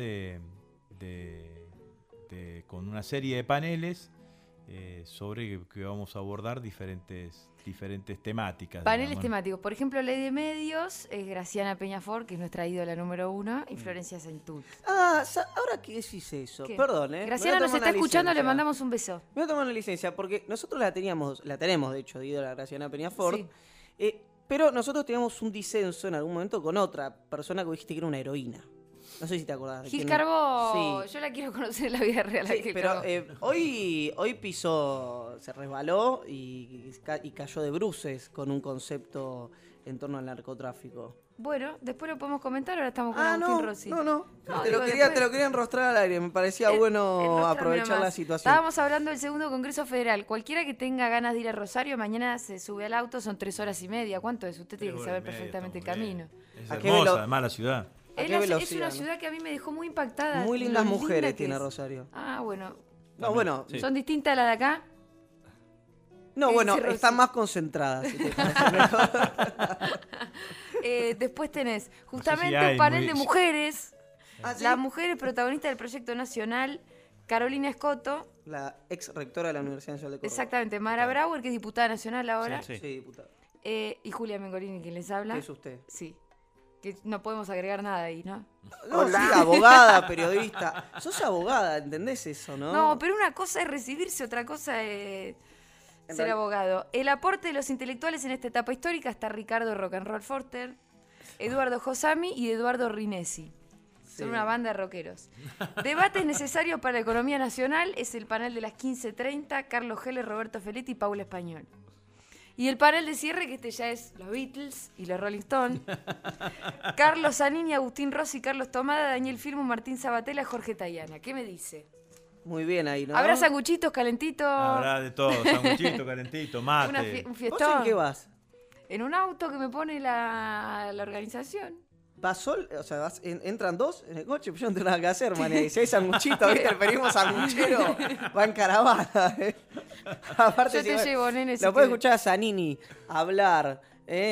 con una serie de paneles sobre que vamos a abordar diferentes temáticas. Paneles digamos, temáticos. Por ejemplo, Ley de Medios es Graciana Peñafort, que es nuestra ídola número 1, y Florencia Saintut. Ahora que decís eso, ¿Qué? perdón, Graciana nos está escuchando, le mandamos un beso. Me voy a tomar una licencia, porque nosotros la tenemos de hecho, de ídola Graciana Peñafort, Sí. pero nosotros teníamos un disenso en algún momento con otra persona que dijiste que era una heroína. No sé si te acordás. Gil quién- Carbó, Sí. yo la quiero conocer en la vida real. a Sí, Gil pero Carbó. hoy pisó, se resbaló y cayó de bruces con un concepto en torno al narcotráfico. Bueno, después lo podemos comentar, ahora estamos con Agustín Rossi. No. Te digo, lo después- quería enrostrar al aire, me parecía bueno Enrostrame aprovechar nomás. la situación. Estábamos hablando del segundo Congreso Federal. Cualquiera que tenga ganas de ir a Rosario, mañana se sube al auto, son 3 horas y media. ¿Cuánto es? Usted tiene que saber perfectamente el camino. Es ¿A qué hermosa, velo- además, la ciudad. ¿A qué Es velocidad, una no? ciudad que a mí me dejó muy impactada. Muy lo lindas linda mujeres que tiene es. Rosario. Ah, bueno. No, bueno, Sí. ¿Son distintas a las de acá? no, bueno, Rosy. están más concentradas. Si te parece mejor. Después tenés justamente hay un panel muy- de mujeres. Ah, ¿sí? Las mujeres protagonistas del proyecto nacional, Carolina Escoto, La ex rectora de la Universidad Nacional de Córdoba. exactamente, Mara Brauer, que es diputada nacional ahora, Sí. Sí, diputada. y Julia Mengolini, quien les habla. ¿Qué es usted? Sí. Que no podemos agregar nada ahí, ¿no? No, sí, abogada, periodista. Sos abogada, ¿entendés eso, no? No, pero una cosa es recibirse, otra cosa es ser realidad- abogado. El aporte de los intelectuales en esta etapa histórica está Ricardo Rock and Roll Forter, Eduardo Josami y Eduardo Rinesi. Sí. Son una banda de rockeros. Debates necesarios para la economía nacional es el panel de las 15:30, Carlos Heller, Roberto Feletti y Paula Español. Y el panel de cierre, que este ya es los Beatles y los Rolling Stones. Carlos Zanini, Agustín Rossi, Carlos Tomada, Daniel Firmo, Martín Sabatella, Jorge Tayana. ¿Qué me dice? Muy bien ahí, ¿no? ¿Habrá sanguchitos calentitos? Habrá de todo, sanguchito, calentito, mate. Un ¿Vos fiestón. en qué vas? En un auto que me pone la organización. ¿Vas sol? O sea, ¿entran dos en el coche? Pues yo no tengo nada que hacer, man. Y si hay sanguchito, ¿viste? El periodismo sanguchero va en caravana. Aparte, Yo te llevo, nene, si Lo puedes querés. escuchar a Zanini hablar,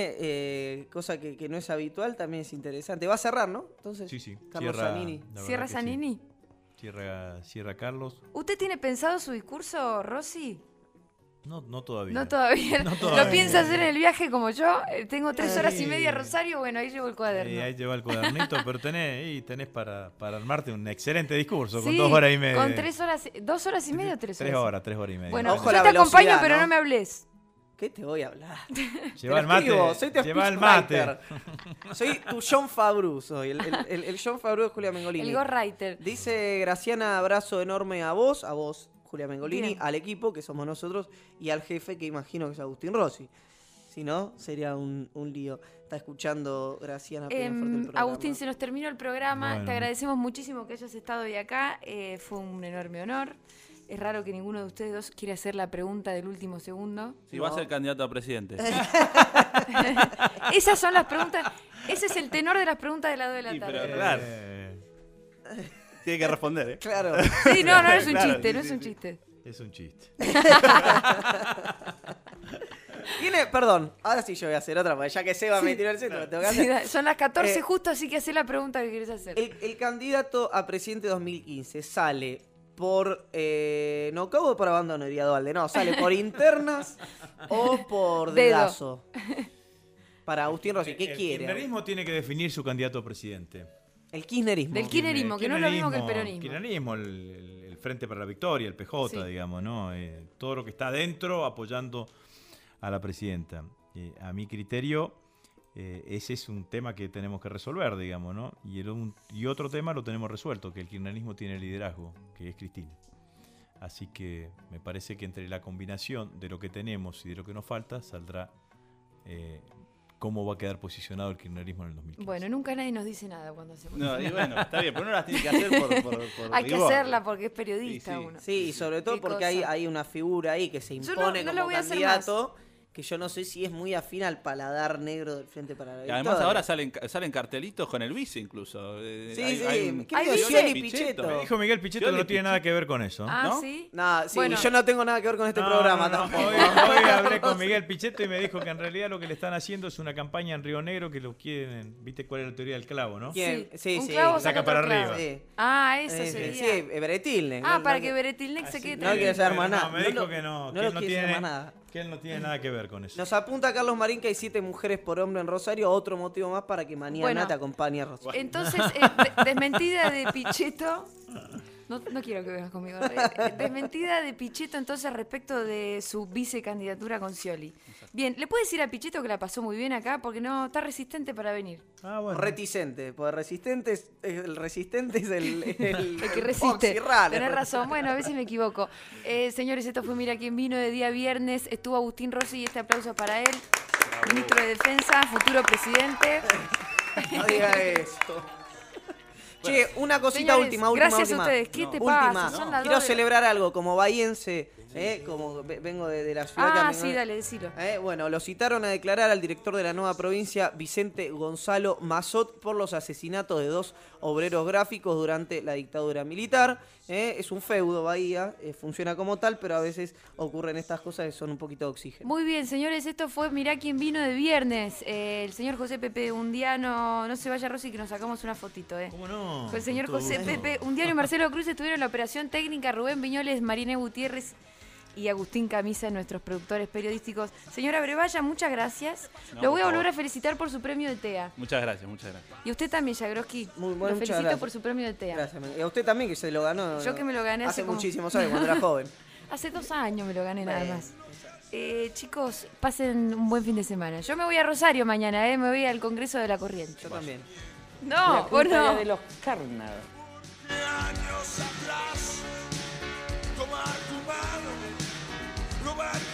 cosa que no es habitual, también es interesante. Va a cerrar, ¿no? Entonces, Sí. Carlos Cierra, Zanini. la verdad ¿Cierra que sí. Zanini? Cierra Carlos. ¿Usted tiene pensado su discurso, Rossi? No todavía. No todavía. No todavía. ¿Lo piensa hacer en el viaje como yo? Tengo 3 horas y media a Rosario, bueno, ahí llevo el cuaderno. Ahí lleva el cuadernito, pero tenés para armarte un excelente discurso con Sí, 2 horas y media. Con 3 horas, 2 horas y media o 3 horas. 3 horas y media. Bueno, Ojo yo la te acompaño, velocidad, pero ¿no? no me hables. ¿Qué te voy a hablar? Lleva el mate. Soy tu Lleva el mate. speechwriter. Soy tu John Favreau, soy. El John Favreau de Julia Mengolini. El ghostwriter. Dice Graciana, abrazo enorme a vos, Julia Mengolini, Bien. al equipo, que somos nosotros, y al jefe, que imagino que es Agustín Rossi. Si no, sería un lío. Está escuchando Graciana Peñafort del programa. Agustín, se nos terminó el programa. Bueno. Te agradecemos muchísimo que hayas estado hoy acá. Fue un enorme honor. Es raro que ninguno de ustedes dos quiera hacer la pregunta del último segundo. Si va a ser candidato a presidente. Esas son las preguntas. Ese es el tenor de las preguntas de las 2 de la Sí, tarde. pero claro. Tiene que responder, ¿eh? Claro. Sí, no es un Claro, chiste, sí, no es sí, un sí. chiste. Es un chiste. Perdón, ahora sí yo voy a hacer otra, porque ya que Seba me tiró el centro, lo tengo que Sí, hacer. son las 14 Eh, justo, así que hacé la pregunta que querés hacer. El candidato a presidente 2015 sale por nocaut o por abandono, diría Dualde. No, sale por internas o por Dedo. dedazo. Para Agustín Rossi, ¿qué El quiere? kirchnerismo tiene que definir su candidato a presidente. El kirchnerismo. Del kirchnerismo, que no es lo mismo que el peronismo. Kirchnerismo, el Frente para la Victoria, el PJ, Sí. digamos, ¿no? Todo lo que está adentro apoyando a la presidenta. A mi criterio, ese es un tema que tenemos que resolver, digamos, ¿no? Y otro tema lo tenemos resuelto, que el kirchnerismo tiene liderazgo, que es Cristina. Así que me parece que entre la combinación de lo que tenemos y de lo que nos falta, saldrá cómo va a quedar posicionado el kirchnerismo en el 2015. Bueno, nunca nadie nos dice nada cuando hacemos. No, y bueno, está bien, pero uno las tiene que hacer por Hay que rigor. hacerla porque es periodista Sí, sí. uno. Sí, y sobre todo Qué porque cosa. hay una figura ahí que se Yo impone no lo como voy a hacer candidato, que yo no sé si es muy afín al paladar negro del Frente para la Y Victoria. además ahora salen cartelitos con el vice incluso. Sí, Hay- sí. hay un- ¿Qué Hay digo? vice. Scioli Pichetto. Me dijo Miguel Pichetto que Scioli no tiene nada que ver con eso. Ah, ¿no? ¿sí? Nah, sí, Bueno. yo no tengo nada que ver con este No, programa no, no. tampoco. Hoy hablé con Miguel Pichetto y me dijo que en realidad lo que le están haciendo es una campaña en Río Negro que lo quieren. ¿Viste cuál es la teoría del clavo, no? ¿Quién? Sí, Un sí. clavo Saca saca para otro clavo. arriba. Sí. Ah, eso Sí, sería. Beretilne. Ah, No, para no, que Beretilneck se quede no quiere saber más No, nada. me No dijo lo- que no, no que lo él no quiere saber tiene más nada. que él no tiene nada que ver con eso. Nos apunta Carlos Marín que hay 7 mujeres por hombre en Rosario. Otro motivo más para que mañana Bueno. te acompañe a Rosario. Entonces, desmentida de Pichetto. No quiero que vengas conmigo. Desmentida de Pichetto entonces respecto de su vicecandidatura con Scioli. Bien, ¿le puedes decir a Pichetto que la pasó muy bien acá? Porque no está resistente para venir. Ah, bueno. Reticente, porque el resistente es el El que resiste. Oxirral. Tenés razón. Bueno, a veces me equivoco. Señores, esto fue Mira quién vino de día viernes. Estuvo Agustín Rossi y este aplauso para él. Ministro de Defensa, futuro presidente. No diga eso. Che, una cosita Señores, última. gracias a ustedes. ¿Qué te pasa? Son las Quiero 2 de- celebrar algo como bahiense, como vengo de la ciudad que a Ah, mí- sí, dale, decilo. Bueno, lo citaron a declarar al director de la nueva provincia, Vicente Gonzalo Mazot, por los asesinatos de 2 obreros gráficos durante la dictadura militar. Es un feudo Bahía, funciona como tal, pero a veces ocurren estas cosas que son un poquito de oxígeno. Muy bien, señores, esto fue Mirá quién vino de viernes. El señor José Pepe Undiano, no se vaya Rosy que nos sacamos una fotito, ¿Cómo no? Fue el señor Con todo José gusto. Pepe Undiano y Marcelo Cruz estuvieron en la operación técnica, Rubén Viñoles, Mariné Gutiérrez y Agustín Camisa, nuestros productores periodísticos. Señora Brevalla, muchas gracias. No, Lo voy a por volver favor. a felicitar por su premio de TEA. Muchas gracias, muchas gracias. Y usted también, Jagroski. Muy bueno, Lo muchas felicito gracias. por su premio de TEA. Gracias. Y a usted también que se lo ganó. Yo que me lo gané hace como- muchísimos años, cuando era joven. Hace 2 años me lo gané nada Bueno. más. Chicos, pasen un buen fin de semana. Yo me voy a Rosario mañana, me voy al Congreso de la Corriente. Yo también. No, vos no. de los carnados. Años atrás, tomar tu mano, robar